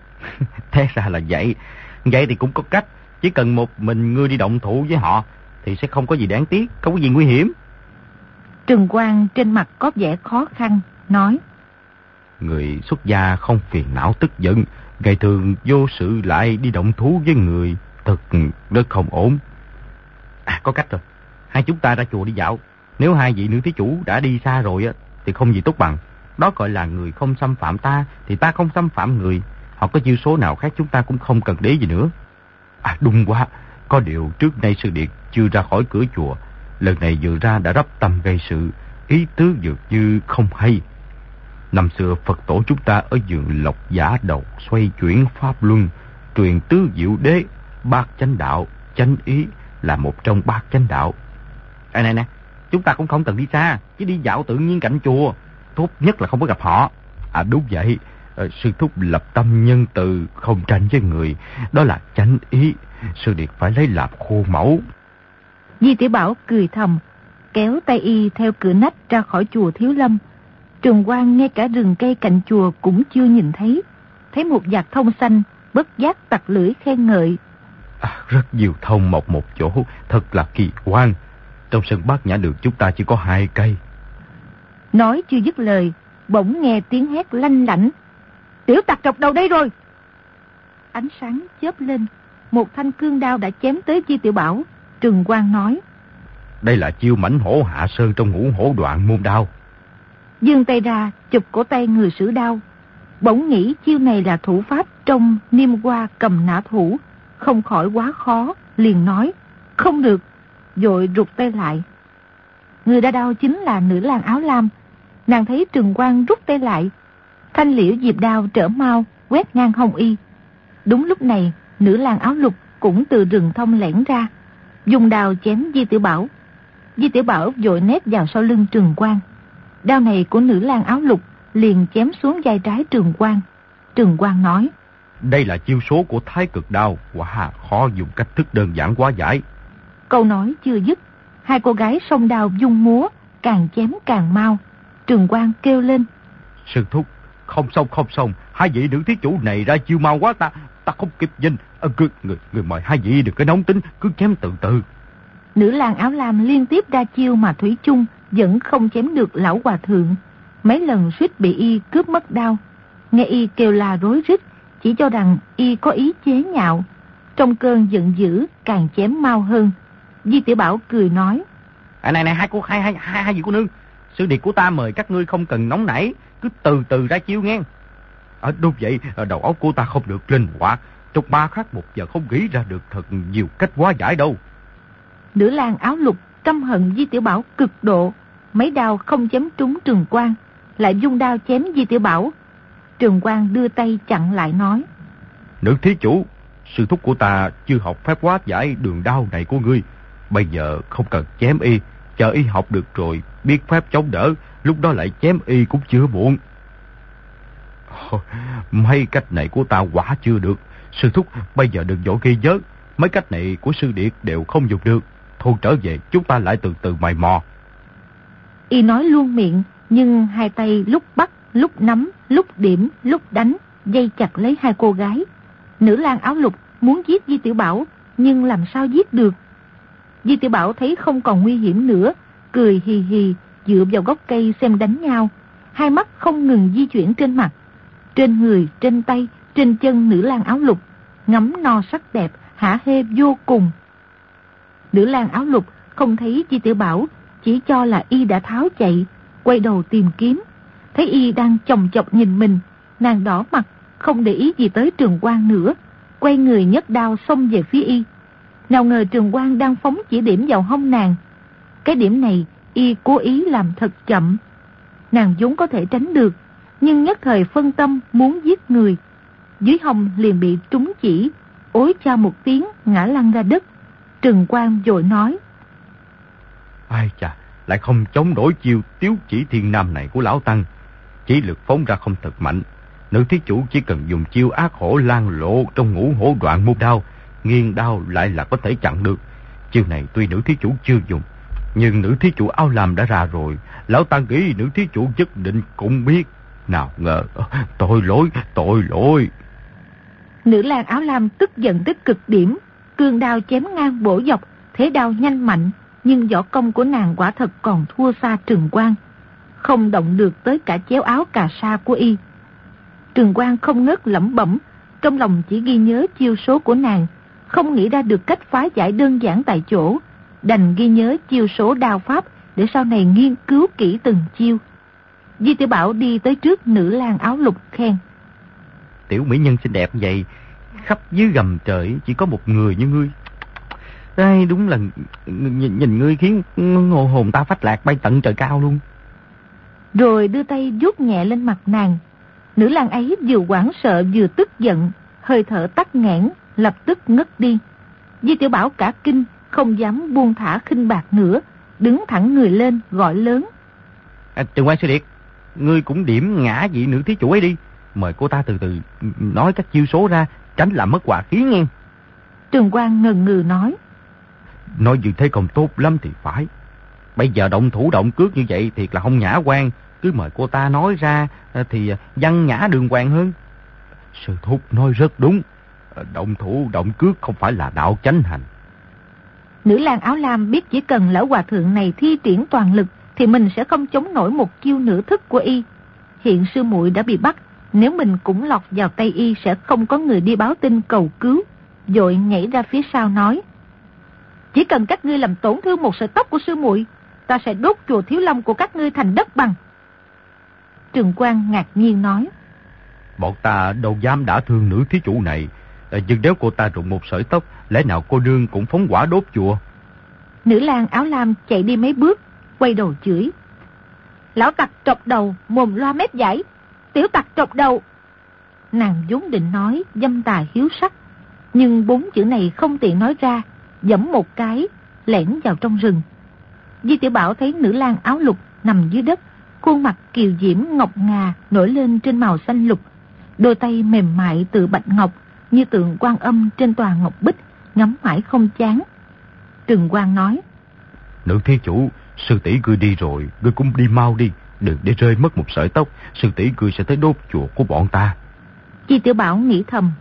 Thế ra là vậy. Vậy thì cũng có cách. Chỉ cần một mình ngươi đi động thủ với họ thì sẽ không có gì đáng tiếc, không có gì nguy hiểm. Trừng Quang trên mặt có vẻ khó khăn, nói: Người xuất gia không phiền não tức giận, ngày thường vô sự lại đi động thú với người, thật rất không ổn. À, có cách rồi. Hai chúng ta ra chùa đi dạo. Nếu hai vị nữ thí chủ đã đi xa rồi á thì không gì tốt bằng. Đó gọi là người không xâm phạm ta thì ta không xâm phạm người. Họ có chiêu số nào khác chúng ta cũng không cần để gì nữa. À đúng quá, có điều trước nay sư điệt chưa ra khỏi cửa chùa, lần này vừa ra đã rắp tâm gây sự, ý tứ dường như không hay. Năm xưa Phật tổ chúng ta ở vườn Lộc Giả Đầu xoay chuyển pháp luân, truyền tứ diệu đế, bát chánh đạo, chánh ý là một trong bát chánh đạo. À này nè, chúng ta cũng không cần đi xa, chỉ đi dạo tự nhiên cạnh chùa, tốt nhất là không có gặp họ. À đúng vậy, sư thúc lập tâm nhân từ, không tranh với người, đó là chánh ý, sư điệt phải lấy làm khuôn mẫu. Di Tiểu Bảo cười thầm, kéo tay y theo cửa nách ra khỏi chùa Thiếu Lâm. Trừng Quang ngay cả rừng cây cạnh chùa cũng chưa nhìn thấy, thấy một vạt thông xanh, bất giác tặc lưỡi khen ngợi: À, rất nhiều thông mọc một chỗ, thật là kỳ quan. Trong sân Bát Nhã Đường chúng ta chỉ có hai cây. Nói chưa dứt lời, bỗng nghe tiếng hét lanh lảnh: Tiểu tặc trọc đầu đây rồi! Ánh sáng chớp lên, một thanh cương đao đã chém tới Di Tiểu Bảo. Trừng Quang nói: Đây là chiêu mãnh hổ hạ sơn trong ngũ hổ đoạn môn đao. Giương tay ra chụp cổ tay người sử đao, bỗng nghĩ chiêu này là thủ pháp trong Niêm Hoa Cầm Nã Thủ, không khỏi quá khó, liền nói: Không được, vội rụt tay lại. Người đa đao chính là nữ lang áo lam. Nàng thấy Trừng Quang rút tay lại, thanh liễu diệp đao trở mau quét ngang hông y. Đúng lúc này, nữ lang áo lục cũng từ rừng thông lẻn ra, dùng đao chém Di Tiểu Bảo. Di Tiểu Bảo vội nép vào sau lưng Trừng Quang. Đao này của nữ lang áo lục liền chém xuống vai trái Trừng Quang. Trừng Quang nói: Đây là chiêu số của Thái Cực Đao, quả khó dùng cách thức đơn giản quá giải. Câu nói chưa dứt, hai cô gái song đao dung múa, càng chém càng mau. Trừng Quang kêu lên: Sư thúc, không xong không xong, hai vị nữ thí chủ này ra chiêu mau quá, ta ta không kịp nhìn. À, người, người, người mời hai vị đừng có nóng tính, cứ chém từ từ. Nữ lang áo lam liên tiếp ra chiêu mà thủy chung vẫn không chém được lão hòa thượng. Mấy lần suýt bị y cướp mất đao. nghe y kêu la rối rít, chỉ cho rằng y có ý chế nhạo. Trong cơn giận dữ càng chém mau hơn. Di Tiểu Bảo cười nói: À, này này hai cô hai hai hai hai vị cô nương, sư điệt của ta mời các ngươi không cần nóng nảy, cứ từ từ ra chiêu nghe. À, đúng vậy, đầu óc của ta không được linh hoạt, trong ba khắc một giờ không nghĩ ra được thật nhiều cách hóa giải đâu. Nữ lang áo lục căm hận Di Tiểu Bảo cực độ, mấy đao không chém trúng Trường Quang, lại dung đao chém Di Tiểu Bảo. Trường Quang đưa tay chặn lại nói: Nữ thí chủ, sư thúc của ta chưa học phép hóa giải đường đao này của ngươi, bây giờ không cần chém y, chờ y học được rồi biết phép chống đỡ, lúc đó lại chém y cũng chưa muộn. Mấy cách này của ta quả chưa được, sư thúc bây giờ đừng vội ghi nhớ, mấy cách này của sư điệt đều không dùng được, thôi trở về chúng ta lại từ từ mày mò. Y nói luôn miệng, nhưng hai tay lúc bắt, lúc nắm, lúc điểm, lúc đánh, dây chặt lấy hai cô gái. Nữ lang áo lục muốn giết Di Tiểu Bảo, nhưng làm sao giết được. Di Tiểu Bảo thấy không còn nguy hiểm nữa, cười hì hì dựa vào gốc cây xem đánh nhau, hai mắt không ngừng di chuyển trên mặt, trên người, trên tay, trên chân nữ lang áo lục, ngắm no sắc đẹp, hả hê vô cùng. Nữ lang áo lục không thấy Di Tiểu Bảo, chỉ cho là y đã tháo chạy, quay đầu tìm kiếm, thấy y đang chòng chọc nhìn mình, nàng đỏ mặt, không để ý gì tới Trường Quang nữa, quay người nhấc đao xông về phía y. Nào ngờ Trường Quang đang phóng chỉ điểm vào hông nàng. Cái điểm này y cố ý làm thật chậm, nàng vốn có thể tránh được, nhưng nhất thời phân tâm muốn giết người, dưới hông liền bị trúng chỉ, ối cha một tiếng ngã lăn ra đất. Trường Quang vội nói: Ai chà, lại không chống nổi chiêu tiếu chỉ thiên nam này của lão tăng, chỉ lực phóng ra không thật mạnh. Nữ thí chủ chỉ cần dùng chiêu ác hổ lan lộ trong ngũ hổ đoạn môn đao, nghiêng đao lại là có thể chặn được. Chiêu này tuy nữ thí chủ chưa dùng, nhưng nữ thí chủ áo lam đã ra rồi, lão tăng nghĩ nữ thí chủ nhất định cũng biết. Nào ngờ, tội lỗi, tội lỗi. Nữ lang áo lam tức giận tới cực điểm, cương đao chém ngang bổ dọc, thế đao nhanh mạnh, nhưng võ công của nàng quả thật còn thua xa Trường Quang, không động được tới cả chéo áo cà sa của y. Trường Quang không ngớt lẩm bẩm, trong lòng chỉ ghi nhớ chiêu số của nàng, không nghĩ ra được cách phá giải đơn giản tại chỗ, đành ghi nhớ chiêu số đao pháp để sau này nghiên cứu kỹ từng chiêu. Di Tiểu Bảo đi tới trước nữ lang áo lục khen: Tiểu mỹ nhân xinh đẹp vậy, khắp dưới gầm trời chỉ có một người như ngươi. Đây đúng là nhìn, nhìn ngươi khiến ngô hồn ta phách lạc bay tận trời cao luôn. Rồi đưa tay vuốt nhẹ lên mặt nàng. Nữ lang ấy vừa hoảng sợ vừa tức giận, hơi thở tắc nghẽn, lập tức ngất đi. Di Tiểu Bảo cả kinh, không dám buông thả khinh bạc nữa, đứng thẳng người lên gọi lớn: À, Trường Quang sư điệt, ngươi cũng điểm ngã vị nữ thí chủ ấy đi, mời cô ta từ từ nói các chiêu số ra, tránh làm mất hòa khí nghe. Trường Quang ngần ngừ nói: Nói như thế không tốt lắm thì phải. Bây giờ động thủ động cước như vậy thiệt là không nhã quan, cứ mời cô ta nói ra thì văn nhã đường hoàng hơn. Sư thúc nói rất đúng, động thủ động cước không phải là đạo chánh hành. Nữ lang áo lam biết chỉ cần lão hòa thượng này thi triển toàn lực thì mình sẽ không chống nổi một chiêu nửa thức của y. Hiện sư muội đã bị bắt, nếu mình cũng lọt vào tay y sẽ không có người đi báo tin cầu cứu. Vội nhảy ra phía sau nói: Chỉ cần các ngươi làm tổn thương một sợi tóc của sư muội, ta sẽ đốt chùa Thiếu Lâm của các ngươi thành đất bằng. Trường Quang ngạc nhiên nói: Bọn ta đâu dám đả thương nữ thí chủ này, nhưng nếu cô ta rụng một sợi tóc, lẽ nào cô nương cũng phóng hỏa đốt chùa? Nữ lang áo lam chạy đi mấy bước, quay đầu chửi: Lão tặc trọc đầu, mồm loa mép dãi, tiểu tặc trọc đầu. Nàng vốn định nói dâm tà hiếu sắc, nhưng bốn chữ này không tiện nói ra, giẫm một cái lẻn vào trong rừng. Di Tiểu Bảo thấy nữ lang áo lục nằm dưới đất, khuôn mặt kiều diễm ngọc ngà nổi lên trên màu xanh lục, đôi tay mềm mại tự bạch ngọc như tượng Quan Âm trên tòa ngọc bích, ngắm mãi không chán. Trừng Quang nói: Nữ thí chủ, sư tỷ ngươi đi rồi, ngươi cũng đi mau đi, đừng để rơi mất một sợi tóc, sư tỷ ngươi sẽ tới đốt chùa của bọn ta. Di Tiểu Bảo nghĩ thầm: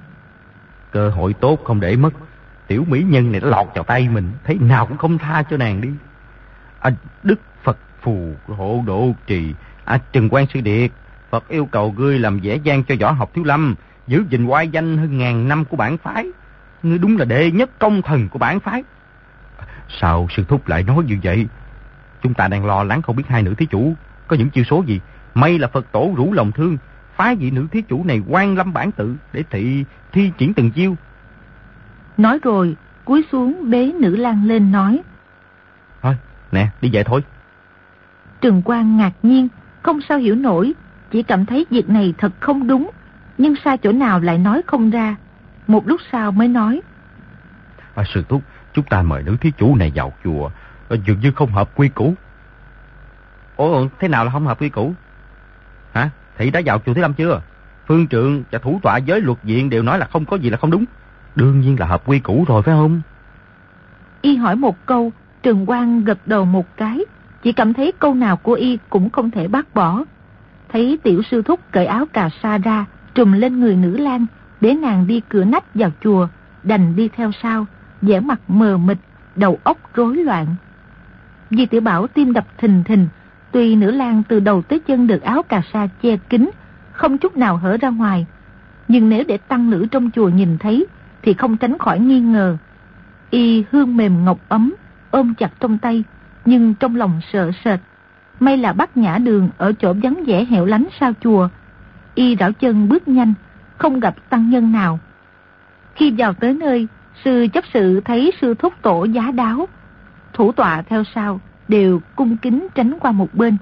Cơ hội tốt không để mất, tiểu mỹ nhân này đã lọt vào tay mình, thế nào cũng không tha cho nàng đi. À, Đức Phật phù hộ độ trì, à, Trừng Quang sư điệt, Phật yêu cầu ngươi làm vẻ vang cho võ học Thiếu Lâm, giữ gìn oai danh hơn ngàn năm của bản phái. Ngươi đúng là đệ nhất công thần của bản phái. Sao sư thúc lại nói như vậy? Chúng ta đang lo lắng không biết hai nữ thí chủ có những chiêu số gì. May là Phật tổ rủ lòng thương, phái vị nữ thí chủ này quan lâm bản tự để thị thi triển từng chiêu. Nói rồi cúi xuống bế Nữ Lang lên nói: Thôi nè, đi về thôi. Trừng Quang ngạc nhiên, không sao hiểu nổi, chỉ cảm thấy việc này thật không đúng, nhưng sai chỗ nào lại nói không ra. Một lúc sau mới nói: À, sư thúc, chúng ta mời nữ thí chủ này vào chùa, dường như không hợp quy củ. Ủa, thế nào là không hợp quy củ? Hả? Thị đã vào chùa Thiếu Lâm chưa? Phương trượng và thủ tọa giới luật viện đều nói là không có gì là không đúng. Đương nhiên là hợp quy củ rồi phải không? Y hỏi một câu, Trừng Quang gật đầu một cái, chỉ cảm thấy câu nào của Y cũng không thể bác bỏ. Thấy tiểu sư thúc cởi áo cà sa ra, trùm lên người Nữ Lang, để nàng đi cửa nách vào chùa, đành đi theo sau, vẻ mặt mờ mịt, đầu óc rối loạn. Di Tiểu Bảo tim đập thình thình, tuy Nữ Lang từ đầu tới chân được áo cà sa che kín, không chút nào hở ra ngoài, nhưng nếu để tăng nữ trong chùa nhìn thấy thì không tránh khỏi nghi ngờ. Y hương mềm ngọc ấm, ôm chặt trong tay, nhưng trong lòng sợ sệt. May là Bát Nhã Đường ở chỗ vắng vẻ hẻo lánh sau chùa. Y rảo chân bước nhanh, không gặp tăng nhân nào. Khi vào tới nơi, sư chấp sự thấy sư thúc tổ giá đáo, thủ tọa theo sau đều cung kính tránh qua một bên.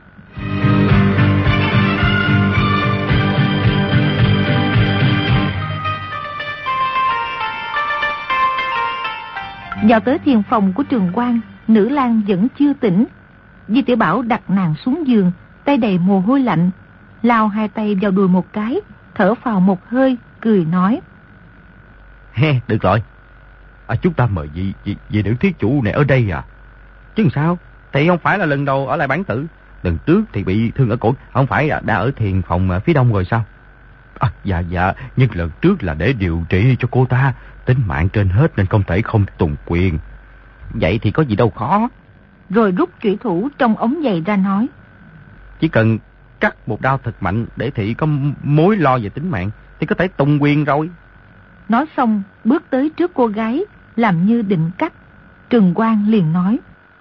Vào tới thiền phòng của Trừng Quang, Nữ Lang vẫn chưa tỉnh. Di Tiểu Bảo đặt nàng xuống giường, tay đầy mồ hôi lạnh, lao hai tay vào đùi một cái, thở phào một hơi, cười nói: He, được rồi. À, chúng ta mời vị, vị, vị nữ thí chủ này ở đây à? Chứ sao? Thì không phải là lần đầu ở lại bản tử. Lần trước thì bị thương ở cổ, không phải đã ở thiền phòng phía đông rồi sao? À, dạ dạ, nhưng lần trước là để điều trị cho cô ta. Tính mạng trên hết nên không thể không tùng quyền. Vậy thì có gì đâu khó. Rồi rút chủy thủ trong ống giày ra nói: Chỉ cần cắt một đao thật mạnh để thị có mối lo về tính mạng thì có thể tùng quyền rồi. Nói xong bước tới trước cô gái, làm như định cắt. Trừng Quang liền nói: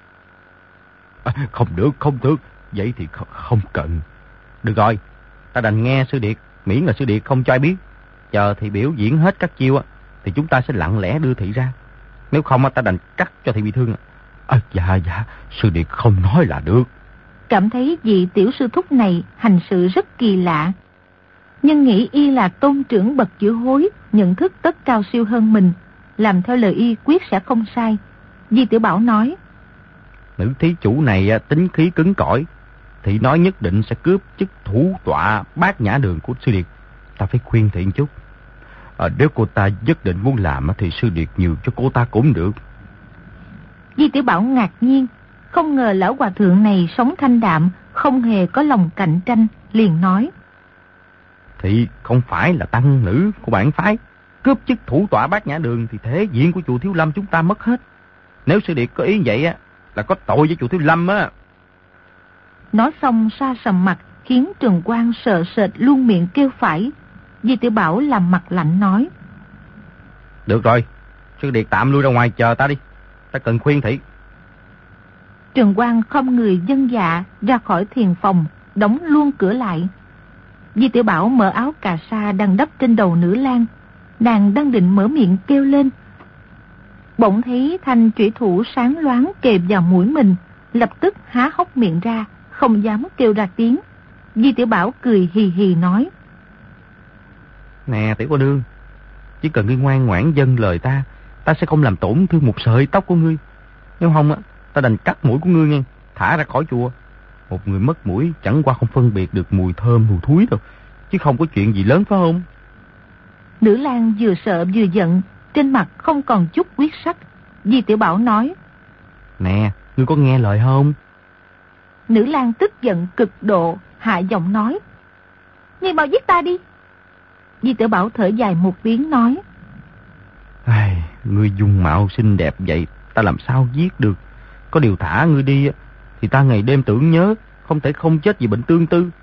À, không được, không được. Vậy thì không, không cần. Được rồi, ta đành nghe sư điệt, miễn là sư điệt không cho ai biết. Chờ thì biểu diễn hết các chiêu thì chúng ta sẽ lặng lẽ đưa thị ra. Nếu không ta đành cắt cho thị bị thương. À, dạ dạ, sư điệt không nói là được. Cảm thấy vị tiểu sư thúc này hành sự rất kỳ lạ, nhưng nghĩ Y là tôn trưởng bậc chữ hối, nhận thức tất cao siêu hơn mình, làm theo lời Y quyết sẽ không sai. Di Tiểu Bảo nói: Nữ thí chủ này tính khí cứng cỏi, thị nói nhất định sẽ cướp chức thủ tọa Bát Nhã Đường của sư điệt. Ta phải khuyên thị một chút. À, nếu cô ta nhất định muốn làm thì sư điệt nhiều cho cô ta cũng được. Di Tiểu Bảo ngạc nhiên, không ngờ lão hòa thượng này sống thanh đạm, không hề có lòng cạnh tranh, liền nói: Thị không phải là tăng nữ của bản phái, cướp chức thủ tọa Bát Nhã Đường thì thể diện của chùa Thiếu Lâm chúng ta mất hết. Nếu sư điệt có ý vậy á, là có tội với chùa Thiếu Lâm á. Nói xong sa sầm mặt, khiến Trừng Quang sợ sệt luôn miệng kêu phải. Di Tiểu Bảo làm mặt lạnh nói: Được rồi, sư điệt tạm lui ra ngoài chờ ta đi, ta cần khuyên thị. Trừng Quang không người dân dạ ra khỏi thiền phòng, đóng luôn cửa lại. Di Tiểu Bảo mở áo cà sa đang đắp trên đầu Nữ Lang, nàng đang định mở miệng kêu lên, bỗng thấy thanh chủy thủ sáng loáng kề vào mũi mình, lập tức há hốc miệng ra, không dám kêu ra tiếng. Di Tiểu Bảo cười hì hì nói: Nè tiểu cô nương, chỉ cần ngươi ngoan ngoãn vâng lời ta, ta sẽ không làm tổn thương một sợi tóc của ngươi. Nếu không á, ta đành cắt mũi của ngươi nghe, thả ra khỏi chùa. Một người mất mũi chẳng qua không phân biệt được mùi thơm mùi thúi đâu, chứ không có chuyện gì lớn phải không? Nữ Lang vừa sợ vừa giận, trên mặt không còn chút quyết sắc. Di Tiểu Bảo nói: Nè, ngươi có nghe lời không? Nữ Lang tức giận cực độ, hạ giọng nói: Ngươi mau giết ta đi. Di Tiểu Bảo thở dài một tiếng nói: Ai, ngươi dung mạo xinh đẹp vậy, ta làm sao giết được. Có điều thả ngươi đi thì ta ngày đêm tưởng nhớ, không thể không chết vì bệnh tương tư.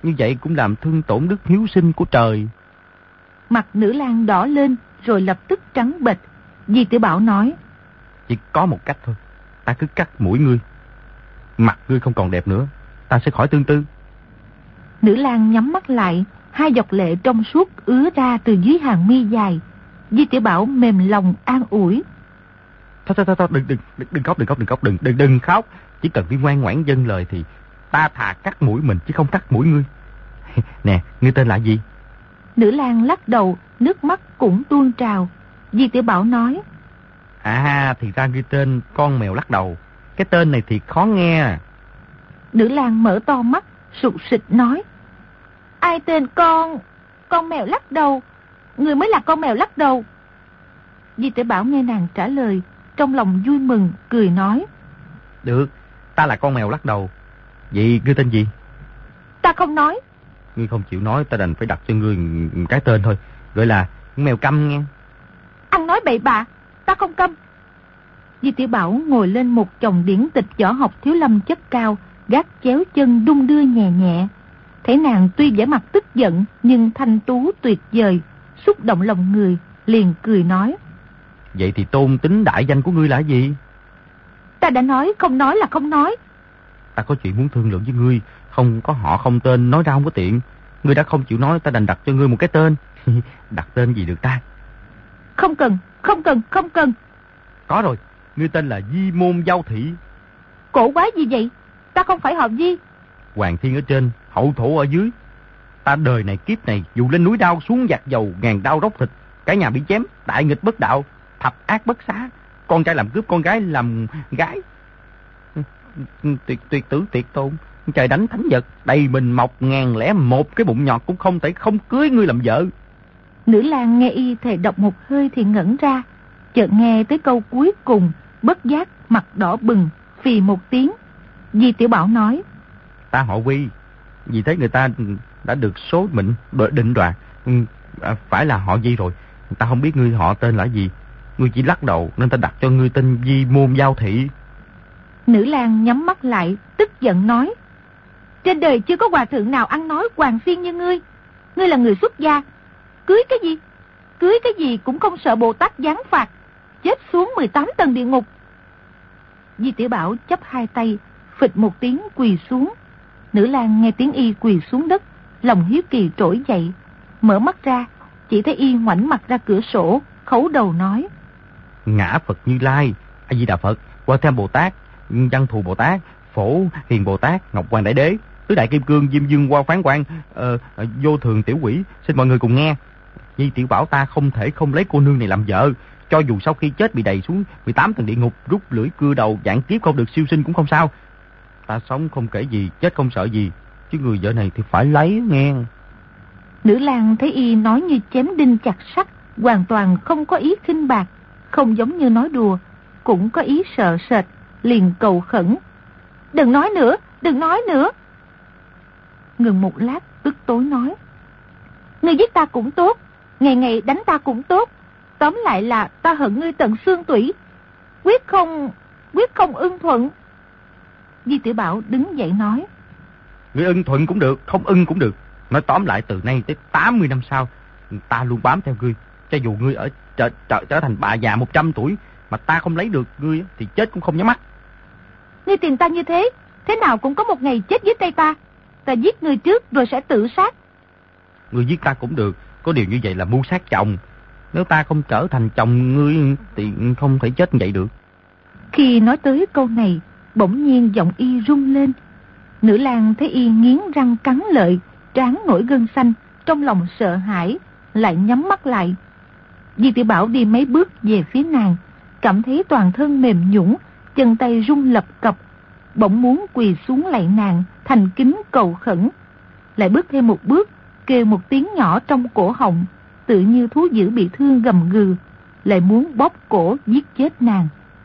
Như vậy cũng làm thương tổn đức hiếu sinh của trời. Mặt Nữ lang đỏ lên rồi lập tức trắng bệch. Di Tiểu Bảo nói: Chỉ có một cách thôi. Ta cứ cắt mũi ngươi. Mặt ngươi không còn đẹp nữa, ta sẽ khỏi tương tư. Nữ lang nhắm mắt lại, hai giọt lệ trong suốt ứa ra từ dưới hàng mi dài. Di Tiểu Bảo mềm lòng an ủi: Thôi thôi thôi, thôi đừng, đừng, đừng, đừng khóc, đừng khóc, đừng khóc, đừng, đừng, đừng khóc. Chỉ cần ngươi ngoan ngoãn vâng lời thì ta thà cắt mũi mình chứ không cắt mũi ngươi. Nè, ngươi tên là gì? Nữ lang lắc đầu, nước mắt cũng tuôn trào. Di Tiểu Bảo nói: À, thì ra ngươi tên con mèo lắc đầu. Cái tên này thì khó nghe. Nữ lang mở to mắt, sụt sịt nói: Ai tên con Con mèo lắc đầu? Người mới là con mèo lắc đầu. Di Tiểu Bảo nghe nàng trả lời, trong lòng vui mừng, cười nói: Được, ta là con mèo lắc đầu. Vậy ngươi tên gì? Ta không nói. Ngươi không chịu nói, ta đành phải đặt cho ngươi cái tên thôi. Gọi là mèo câm nghe. Ăn nói bậy bạ, ta không câm. Di Tiểu Bảo ngồi lên một chồng điển tịch võ học thiếu lâm chất cao, gác chéo chân đung đưa nhẹ nhẹ. Thấy nàng tuy vẻ mặt tức giận nhưng thanh tú tuyệt vời, xúc động lòng người, liền cười nói: Vậy thì tôn tính đại danh của ngươi là gì? Ta đã nói không nói là không nói. Ta có chuyện muốn thương lượng với ngươi, không có họ không tên nói ra không có tiện. Ngươi đã không chịu nói, ta đành đặt cho ngươi một cái tên. Đặt tên gì được ta? Không cần, không cần, không cần. Có rồi, ngươi tên là Di Môn Giao Thị. Cổ quái gì vậy? Ta không phải họ Di. Hoàng thiên ở trên, hậu thổ ở dưới. Ta đời này kiếp này dù lên núi đao xuống giạt dầu, ngàn đao róc thịt, cả nhà bị chém, đại nghịch bất đạo, thập ác bất xá. Con trai làm cướp, con gái làm gái. Tuyệt tuyệt tử tuyệt tôn, trời đánh thánh vật, đầy mình mọc ngàn lẻ một cái bụng nhọt cũng không thể không cưới ngươi làm vợ. Nữ lang nghe y thề đọc một hơi thì ngẩn ra, chợt nghe tới câu cuối cùng, bất giác mặt đỏ bừng, phì một tiếng. Di Tiểu Bảo nói: Ta họ Quy, vì thế người ta đã được số mệnh định đoạt, phải là họ Di rồi. Ta không biết ngươi họ tên là gì, ngươi chỉ lắc đầu nên ta đặt cho ngươi tên Di Môn Giao Thị. Nữ lang nhắm mắt lại, tức giận nói: Trên đời chưa có hòa thượng nào ăn nói hoàng phiên như ngươi. Ngươi là người xuất gia, cưới cái gì? Cưới cái gì cũng không sợ Bồ Tát giáng phạt, chết xuống mười tám tầng địa ngục. Di Tiểu Bảo chắp hai tay, phịch một tiếng quỳ xuống. Nữ lang nghe tiếng y quỳ xuống đất, lòng hiếu kỳ trỗi dậy, mở mắt ra, chỉ thấy y ngoảnh mặt ra cửa sổ, khấu đầu nói: Ngã Phật Như Lai, A Di Đà Phật, Quan Thế Âm Bồ Tát, Văn Thù Bồ Tát, Phổ Hiền Bồ Tát, Ngọc Hoàng Đại Đế, Tứ Đại Kim Cương, Diêm Dương Hoa Phán Quan, uh, Vô Thường Tiểu Quỷ, xin mọi người cùng nghe. Di Tiểu Bảo ta không thể không lấy cô nương này làm vợ, cho dù sau khi chết bị đày xuống mười tám tầng địa ngục, rút lưỡi cưa đầu, vạn kiếp không được siêu sinh cũng không sao. Ta sống không kể gì, chết không sợ gì, chứ người vợ này thì phải lấy nghe. Nữ lang thấy y nói như chém đinh chặt sắt, hoàn toàn không có ý khinh bạc, không giống như nói đùa, cũng có ý sợ sệt, liền cầu khẩn: Đừng nói nữa, đừng nói nữa. Ngừng một lát, tức tối nói: Ngươi giết ta cũng tốt, ngày ngày đánh ta cũng tốt, tóm lại là ta hận ngươi tận xương tủy, quyết không, quyết không ưng thuận. Di Tiểu Bảo đứng dậy nói: Ngươi ưng thuận cũng được, không ưng cũng được. Nói tóm lại từ nay tới tám mươi năm sau, ta luôn bám theo ngươi. Cho dù ngươi ở trở, trở, trở thành bà già một trăm tuổi, mà ta không lấy được ngươi thì chết cũng không nhắm mắt. Ngươi tìm ta như thế, thế nào cũng có một ngày chết dưới tay ta. Ta giết ngươi trước rồi sẽ tự sát. Ngươi giết ta cũng được, có điều như vậy là mưu sát chồng. Nếu ta không trở thành chồng ngươi thì không thể chết như vậy được. Khi nói tới câu này, bỗng nhiên giọng y rung lên. Nữ lang thấy y nghiến răng cắn lợi, trán nổi gân xanh, trong lòng sợ hãi, lại nhắm mắt lại. Di Tiểu Bảo đi mấy bước về phía nàng, cảm thấy toàn thân mềm nhũn, chân tay run lập cập, bỗng muốn quỳ xuống lạy nàng, thành kính cầu khẩn. Lại bước thêm một bước, kêu một tiếng nhỏ trong cổ họng, tự như thú dữ bị thương gầm gừ, lại muốn bóp cổ giết chết nàng.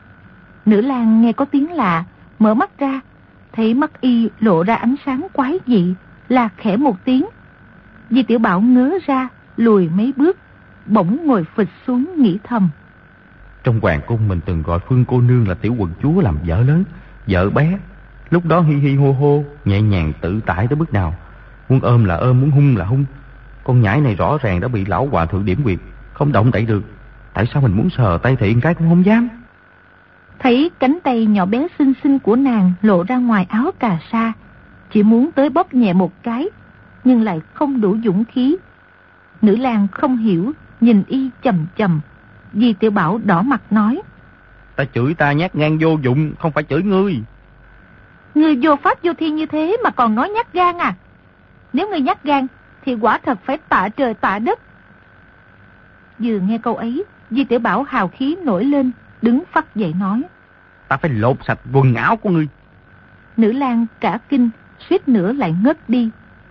Nữ lang nghe có tiếng lạ, mở mắt ra, thấy mắt y lộ ra ánh sáng quái dị, la khẽ một tiếng. Di Tiểu Bảo ngớ ra, lùi mấy bước, bỗng ngồi phịch xuống nghĩ thầm: Trong hoàng cung mình từng gọi Phương cô nương là tiểu quận chúa làm vợ lớn, vợ bé. Lúc đó hi hi hô hô, nhẹ nhàng tự tại tới mức nào. Muốn ôm là ôm, muốn hung là hung. Con nhãi này rõ ràng đã bị lão hòa thượng điểm huyệt, không động đậy được. Tại sao mình muốn sờ tay thị cái cũng không dám? Thấy cánh tay nhỏ bé xinh xinh của nàng lộ ra ngoài áo cà sa, chỉ muốn tới bóp nhẹ một cái, nhưng lại không đủ dũng khí. Nữ lang không hiểu, nhìn y chầm chầm. Di Tiểu Bảo đỏ mặt nói: Ta chửi ta nhát gan vô dụng, không phải chửi ngươi. Ngươi vô pháp vô thiên như thế mà còn nói nhát gan à? Nếu ngươi nhát gan thì quả thật phải tạ trời tạ đất. Vừa nghe câu ấy, Di Tiểu Bảo hào khí nổi lên, đứng phắt dậy nói: Ta phải lột sạch quần áo của ngươi. Nữ lang cả kinh, suýt nữa lại ngất đi.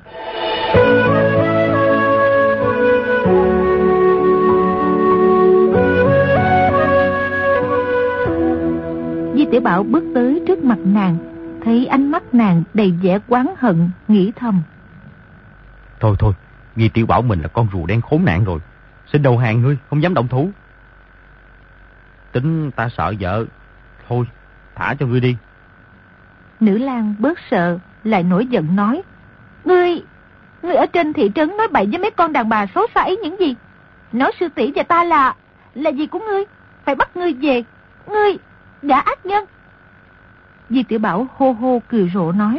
Di Tiểu Bảo bước tới trước mặt nàng, thấy ánh mắt nàng đầy vẻ oán hận, nghĩ thầm: Thôi thôi, Di Tiểu Bảo mình là con rùa đen khốn nạn rồi, xin đầu hàng ngươi, không dám động thủ. Tính ta sợ vợ, thôi thả cho ngươi đi. Nữ lang bớt sợ, lại nổi giận nói: Ngươi, ngươi ở trên thị trấn nói bậy với mấy con đàn bà xấu xa ấy những gì? Nói sư tỷ và ta là, là gì của ngươi? Phải bắt ngươi về, ngươi đã ác nhân. Di Tiểu Bảo hô hô cười rộ nói: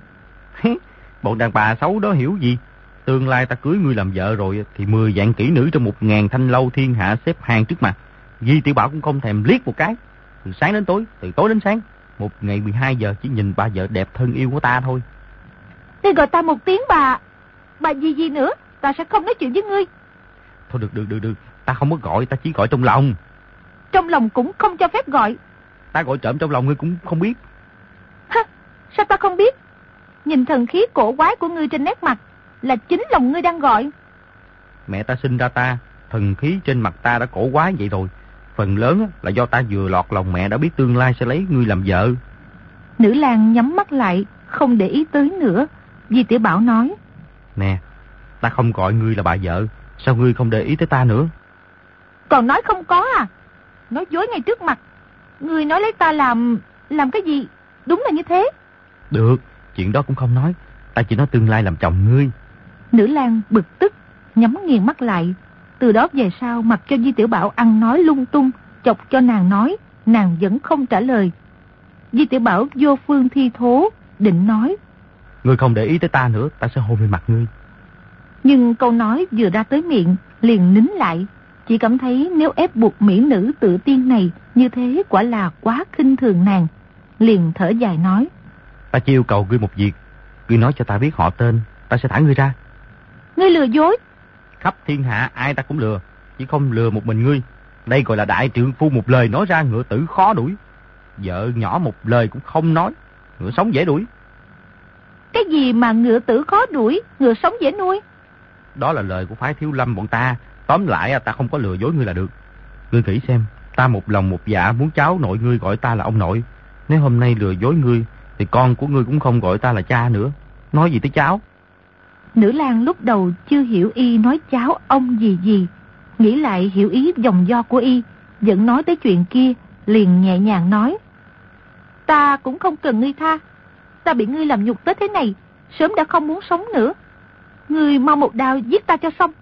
Bọn đàn bà xấu đó hiểu gì? Tương lai ta cưới ngươi làm vợ rồi thì mười vạn kỹ nữ trong một ngàn thanh lâu thiên hạ xếp hàng trước mặt. Di Tiểu Bảo cũng không thèm liếc một cái. Từ sáng đến tối, từ tối đến sáng, một ngày mười hai giờ chỉ nhìn ba vợ đẹp thân yêu của ta thôi. Ngươi gọi ta một tiếng bà, bà gì gì nữa, ta sẽ không nói chuyện với ngươi. Thôi được được được được, ta không có gọi, ta chỉ gọi trong lòng. Trong lòng cũng không cho phép gọi. Ta gọi trộm trong lòng ngươi cũng không biết. Hả, sao ta không biết? Nhìn thần khí cổ quái của ngươi trên nét mặt là chính lòng ngươi đang gọi. Mẹ ta sinh ra ta, thần khí trên mặt ta đã cổ quái vậy rồi. Phần lớn là do ta vừa lọt lòng mẹ đã biết tương lai sẽ lấy ngươi làm vợ. Nữ lang nhắm mắt lại, không để ý tới nữa. Di Tiểu Bảo nói: Nè, ta không gọi ngươi là bà vợ, sao ngươi không để ý tới ta nữa? Còn nói không có à? Nói dối ngay trước mặt. Ngươi nói lấy ta làm... làm cái gì? Đúng là như thế. Được, chuyện đó cũng không nói. Ta chỉ nói tương lai làm chồng ngươi. Nữ lang bực tức, nhắm nghiền mắt lại. Từ đó về sau mặc cho Di Tiểu Bảo ăn nói lung tung, chọc cho nàng nói, nàng vẫn không trả lời. Di Tiểu Bảo vô phương thi thố, định nói: Ngươi không để ý tới ta nữa, ta sẽ hôn lên mặt ngươi. Nhưng câu nói vừa ra tới miệng, liền nín lại. Chỉ cảm thấy nếu ép buộc mỹ nữ tự tiên này như thế quả là quá khinh thường nàng. Liền thở dài nói: Ta chỉ yêu cầu ngươi một việc. Ngươi nói cho ta biết họ tên, ta sẽ thả ngươi ra. Ngươi lừa dối. Khắp thiên hạ ai ta cũng lừa, chỉ không lừa một mình ngươi. Đây gọi là đại trượng phu một lời nói ra ngựa tử khó đuổi. Vợ nhỏ một lời cũng không nói, ngựa sống dễ đuổi. Cái gì mà ngựa tử khó đuổi, ngựa sống dễ nuôi? Đó là lời của phái Thiếu Lâm bọn ta. Tóm lại ta không có lừa dối ngươi là được. Ngươi nghĩ xem, ta một lòng một dạ muốn cháu nội ngươi gọi ta là ông nội. Nếu hôm nay lừa dối ngươi thì con của ngươi cũng không gọi ta là cha nữa. Nói gì tới cháu? Nữ lang lúc đầu chưa hiểu y nói cháu ông gì gì, nghĩ lại hiểu ý dòng do của y, vẫn nói tới chuyện kia, liền nhẹ nhàng nói: Ta cũng không cần ngươi tha. Ta bị ngươi làm nhục tới thế này, sớm đã không muốn sống nữa. Ngươi mau một đao giết ta cho xong.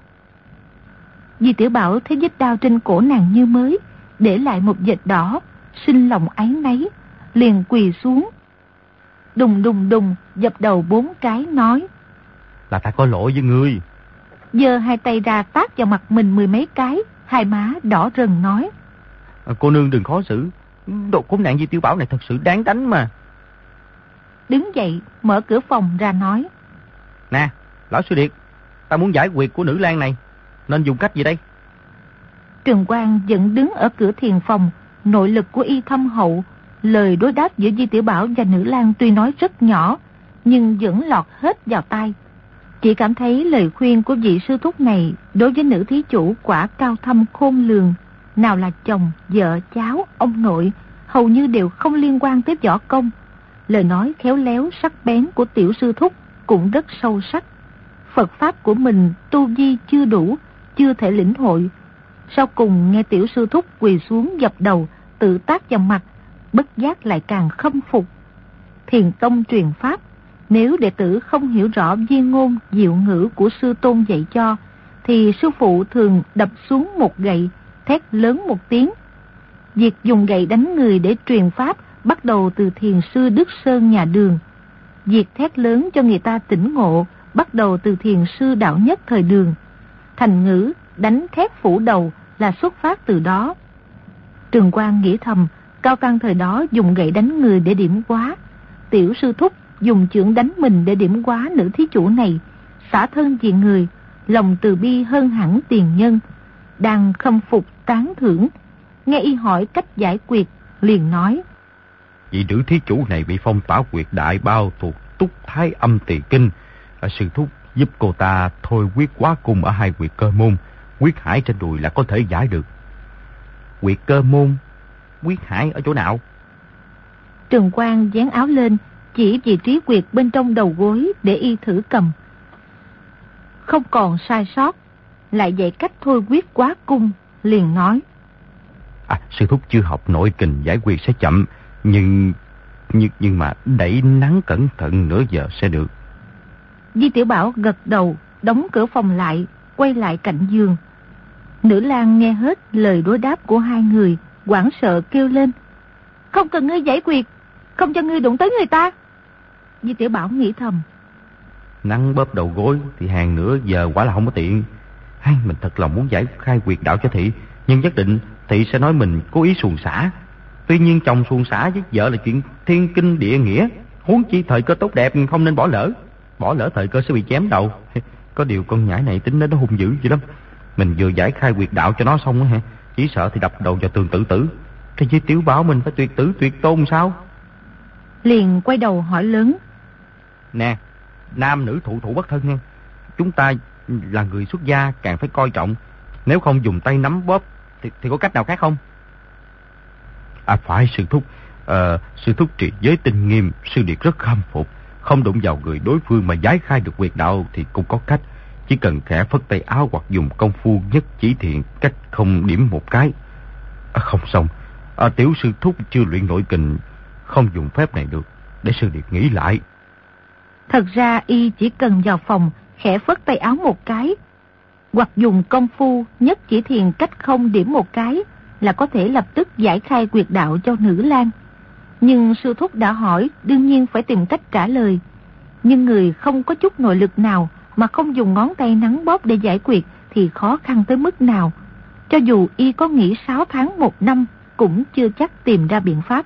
Di Tiểu Bảo thấy vết đao trên cổ nàng như mới, để lại một vệt đỏ, sinh lòng áy náy, liền quỳ xuống, đùng đùng đùng dập đầu bốn cái nói: Là ta có lỗi với ngươi. Giơ hai tay ra tát vào mặt mình mười mấy cái, hai má đỏ rần nói: à, Cô nương đừng khó xử, đồ khốn nạn Di Tiểu Bảo này thật sự đáng đánh mà. Đứng dậy mở cửa phòng ra nói: Nè, lão sư điệt, ta muốn giải quyết của nữ lang này, nên dùng cách gì đây? Trường Quang vẫn đứng ở cửa thiền phòng, nội lực của y thâm hậu. Lời đối đáp giữa Di Tiểu Bảo và nữ lang tuy nói rất nhỏ, nhưng vẫn lọt hết vào tai. Chỉ cảm thấy lời khuyên của vị sư thúc này đối với nữ thí chủ quả cao thâm khôn lường. Nào là chồng, vợ, cháu, ông nội, hầu như đều không liên quan tới võ công. Lời nói khéo léo sắc bén của tiểu sư thúc cũng rất sâu sắc. Phật pháp của mình tu vi chưa đủ, chưa thể lĩnh hội. Sau cùng nghe tiểu sư thúc quỳ xuống dập đầu, tự tát vào mặt, bất giác lại càng khâm phục. Thiền tông truyền pháp, Nếu đệ tử không hiểu rõ viên ngôn diệu ngữ của sư tôn dạy cho, thì sư phụ thường đập xuống một gậy, thét lớn một tiếng. Việc dùng gậy đánh người để truyền pháp bắt đầu từ thiền sư Đức Sơn nhà Đường. Việc thét lớn cho người ta tỉnh ngộ bắt đầu từ thiền sư Đạo Nhất thời Đường. Thành ngữ đánh thét phủ đầu là xuất phát từ đó. Trường Quang nghĩ thầm, Cao Tăng thời đó dùng gậy đánh người để điểm hóa, tiểu sư thúc dùng chưởng đánh mình để điểm hóa nữ thí chủ này, xả thân vì người, lòng từ bi hơn hẳn tiền nhân. Đang khâm phục tán thưởng, nghe y hỏi cách giải quyết, liền nói: vị nữ thí chủ này bị phong tỏa quyệt đại bao thuộc Túc Thái Âm Tỳ Kinh. Sư thúc giúp cô ta thôi quyết quá cung ở hai quyệt Cơ Môn, Quyết Hải trên đùi là có thể giải được. Quyệt Cơ Môn, Quyết Hải ở chỗ nào? Trường Quang dán áo lên, chỉ vị trí quyệt bên trong đầu gối để y thử cầm. Không còn sai sót, lại dạy cách thôi quyết quá cung, liền nói: À, sư thúc chưa học nội kình giải quyết sẽ chậm, nhưng nhưng nhưng mà đẩy nắng cẩn thận nửa giờ sẽ được. Di Tiểu Bảo gật đầu, đóng cửa phòng lại, quay lại cạnh giường. Nữ lang nghe hết lời đối đáp của hai người, hoảng sợ kêu lên: không cần ngươi giải quyết, không cho ngươi đụng tới người ta. Di Tiểu Bảo nghĩ thầm: nắng bóp đầu gối thì hàng nửa giờ quả là không có tiện. Hay mình thật lòng muốn giải khai quyệt đạo cho thị, nhưng nhất định thị sẽ nói mình cố ý xuồng xả. Tuy nhiên chồng xuồng xả với vợ là chuyện thiên kinh địa nghĩa, huống chi thời cơ tốt đẹp không nên bỏ lỡ. Bỏ lỡ thời cơ sẽ bị chém đầu. Có điều con nhãi này tính đến nó hung dữ vậy lắm. Mình vừa giải khai quyệt đạo cho nó xong á, chỉ sợ thì đập đầu vào tường tự tử. Cái với Tiểu Bảo mình phải tuyệt tử tuyệt tôn sao? Liền quay đầu hỏi lớn: nè, nam nữ thụ thụ bất thân nha. Chúng ta là người xuất gia càng phải coi trọng. Nếu không dùng tay nắm bóp thì, thì có cách nào khác không? À phải sư thúc, à, sư thúc trì giới tinh nghiêm, sư điệt rất khâm phục. Không đụng vào người đối phương mà giải khai được quyệt đạo thì cũng có cách. Chỉ cần khẽ phất tay áo hoặc dùng công phu nhất chỉ thiện, cách không điểm một cái. À, không xong, à, tiểu sư thúc chưa luyện nội kình, không dùng phép này được. Để sư điệt nghĩ lại. Thật ra y chỉ cần vào phòng khẽ phất tay áo một cái, hoặc dùng công phu nhất chỉ thiền cách không điểm một cái là có thể lập tức giải khai quyệt đạo cho nữ lang. Nhưng sư thúc đã hỏi, đương nhiên phải tìm cách trả lời. Nhưng người không có chút nội lực nào mà không dùng ngón tay nắn bóp để giải quyết thì khó khăn tới mức nào. Cho dù y có nghĩ sáu tháng một năm cũng chưa chắc tìm ra biện pháp.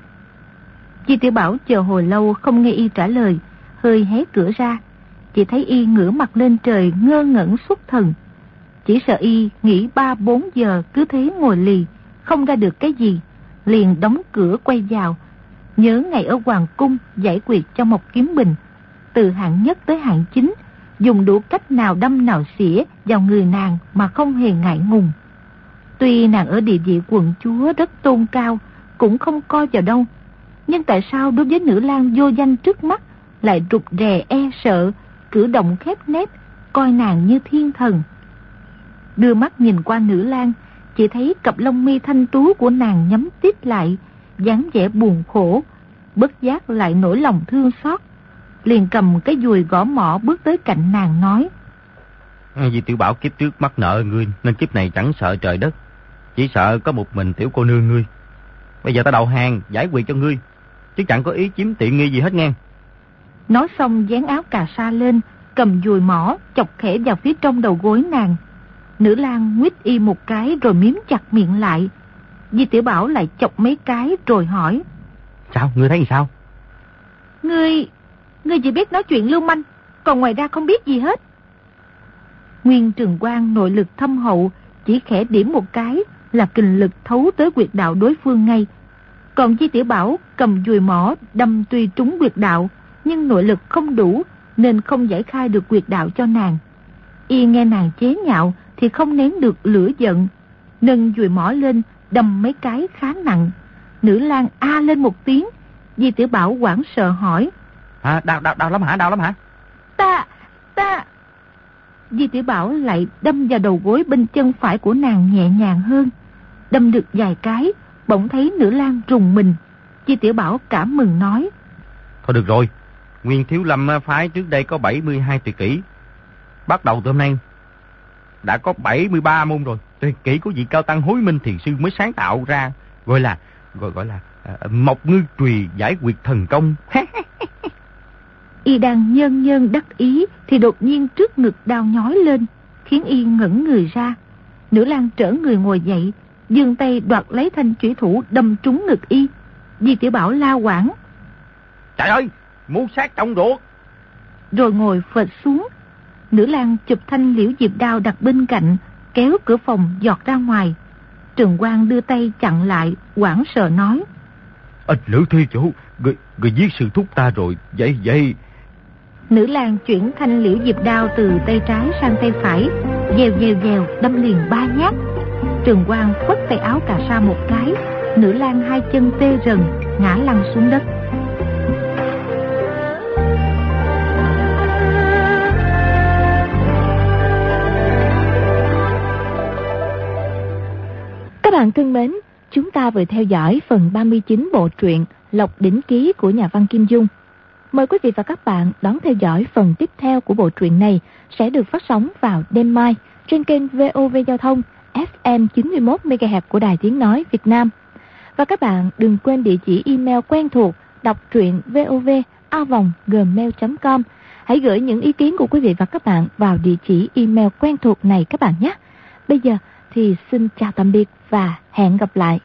Di Tiểu Bảo chờ hồi lâu không nghe y trả lời, hơi hé cửa ra, chỉ thấy y ngửa mặt lên trời ngơ ngẩn xuất thần. Chỉ sợ y nghĩ ba bốn giờ cứ thế ngồi lì, không ra được cái gì, liền đóng cửa quay vào. Nhớ ngày ở Hoàng Cung giải quyết cho Mộc Kiếm Bình, từ hạng nhất tới hạng chín, dùng đủ cách nào đâm nào xỉa vào người nàng mà không hề ngại ngùng. Tuy nàng ở địa vị quận chúa rất tôn cao, cũng không coi vào đâu, nhưng tại sao đối với nữ lang vô danh trước mắt lại rụt rè e sợ, cử động khép nép, coi nàng như thiên thần. Đưa mắt nhìn qua nữ lang, chỉ thấy cặp lông mi thanh tú của nàng nhắm tít lại, dáng vẻ buồn khổ, bất giác lại nổi lòng thương xót. Liền cầm cái dùi gõ mỏ bước tới cạnh nàng nói: Vì Tiểu Bảo kiếp trước mắc nợ ngươi, nên kiếp này chẳng sợ trời đất, chỉ sợ có một mình tiểu cô nương ngươi. Bây giờ ta đầu hàng giải quyết cho ngươi, chứ chẳng có ý chiếm tiện nghi gì hết nghe. Nói xong dán áo cà sa lên, cầm dùi mỏ chọc khẽ vào phía trong đầu gối nàng. Nữ lang nguyết y một cái rồi miếm chặt miệng lại. Di Tiểu Bảo lại chọc mấy cái rồi hỏi: Sao, ngươi thấy sao? Ngươi, ngươi chỉ biết nói chuyện lưu manh, còn ngoài ra không biết gì hết. Nguyên Trường Quang nội lực thâm hậu, chỉ khẽ điểm một cái là kình lực thấu tới quyệt đạo đối phương ngay. Còn Di Tiểu Bảo cầm dùi mỏ đâm tuy trúng quyệt đạo, nhưng nội lực không đủ nên không giải khai được quyệt đạo cho nàng. Y nghe nàng chế nhạo thì không nén được lửa giận, nâng dùi mỏ lên đâm mấy cái khá nặng. Nữ lang a lên một tiếng. Di Tiểu Bảo hoảng sợ hỏi: À, đau, đau, đau lắm hả, đau lắm hả? Ta, ta... Di Tiểu Bảo lại đâm vào đầu gối bên chân phải của nàng nhẹ nhàng hơn. Đâm được vài cái, bỗng thấy nữ lang rùng mình. Di Tiểu Bảo cảm mừng nói: Thôi được rồi, Nguyên Thiếu Lâm phái trước đây có bảy mươi hai tuyệt kỹ. Bắt đầu từ hôm nay đã có bảy mươi ba môn rồi. Tuyệt kỹ của vị Cao Tăng Hối Minh Thiền Sư mới sáng tạo ra, gọi là gọi gọi là uh, Mộc Ngư Trùy giải quyệt thần công. Y đang nhơn nhơn đắc ý thì đột nhiên trước ngực đau nhói lên, khiến y ngẩn người ra. Nữ lang trở người ngồi dậy, giương tay đoạt lấy thanh chủy thủ đâm trúng ngực y. Di Tiểu Bảo la quảng: Trời ơi, muốn sát trong ruột! Rồi ngồi phịch xuống. Nữ lang chụp thanh liễu diệp đao đặt bên cạnh, kéo cửa phòng giọt ra ngoài. Trừng Quang đưa tay chặn lại, hoảng sợ nói: Ích Lữ Thi Chủ, người, người giết sư thúc ta rồi, vậy vậy. Nữ lang chuyển thanh liễu diệp đao từ tay trái sang tay phải, dèo dèo dèo đâm liền ba nhát. Trừng Quang phất tay áo cà sa một cái, nữ lang hai chân tê rần, ngã lăn xuống đất. Các bạn thân mến, chúng ta vừa theo dõi phần ba mươi chín bộ truyện Lộc Đỉnh Ký của nhà văn Kim Dung. Mời quý vị và các bạn đón theo dõi phần tiếp theo của bộ truyện này sẽ được phát sóng vào đêm mai trên kênh vê o vê Giao thông ép em chín mươi mốt mê ga héc của Đài Tiếng Nói Việt Nam. Và các bạn đừng quên địa chỉ email quen thuộc đọc truyện vov a vòng gmail chấm com. Hãy gửi những ý kiến của quý vị và các bạn vào địa chỉ email quen thuộc này các bạn nhé. Bây giờ thì xin chào tạm biệt và hẹn gặp lại.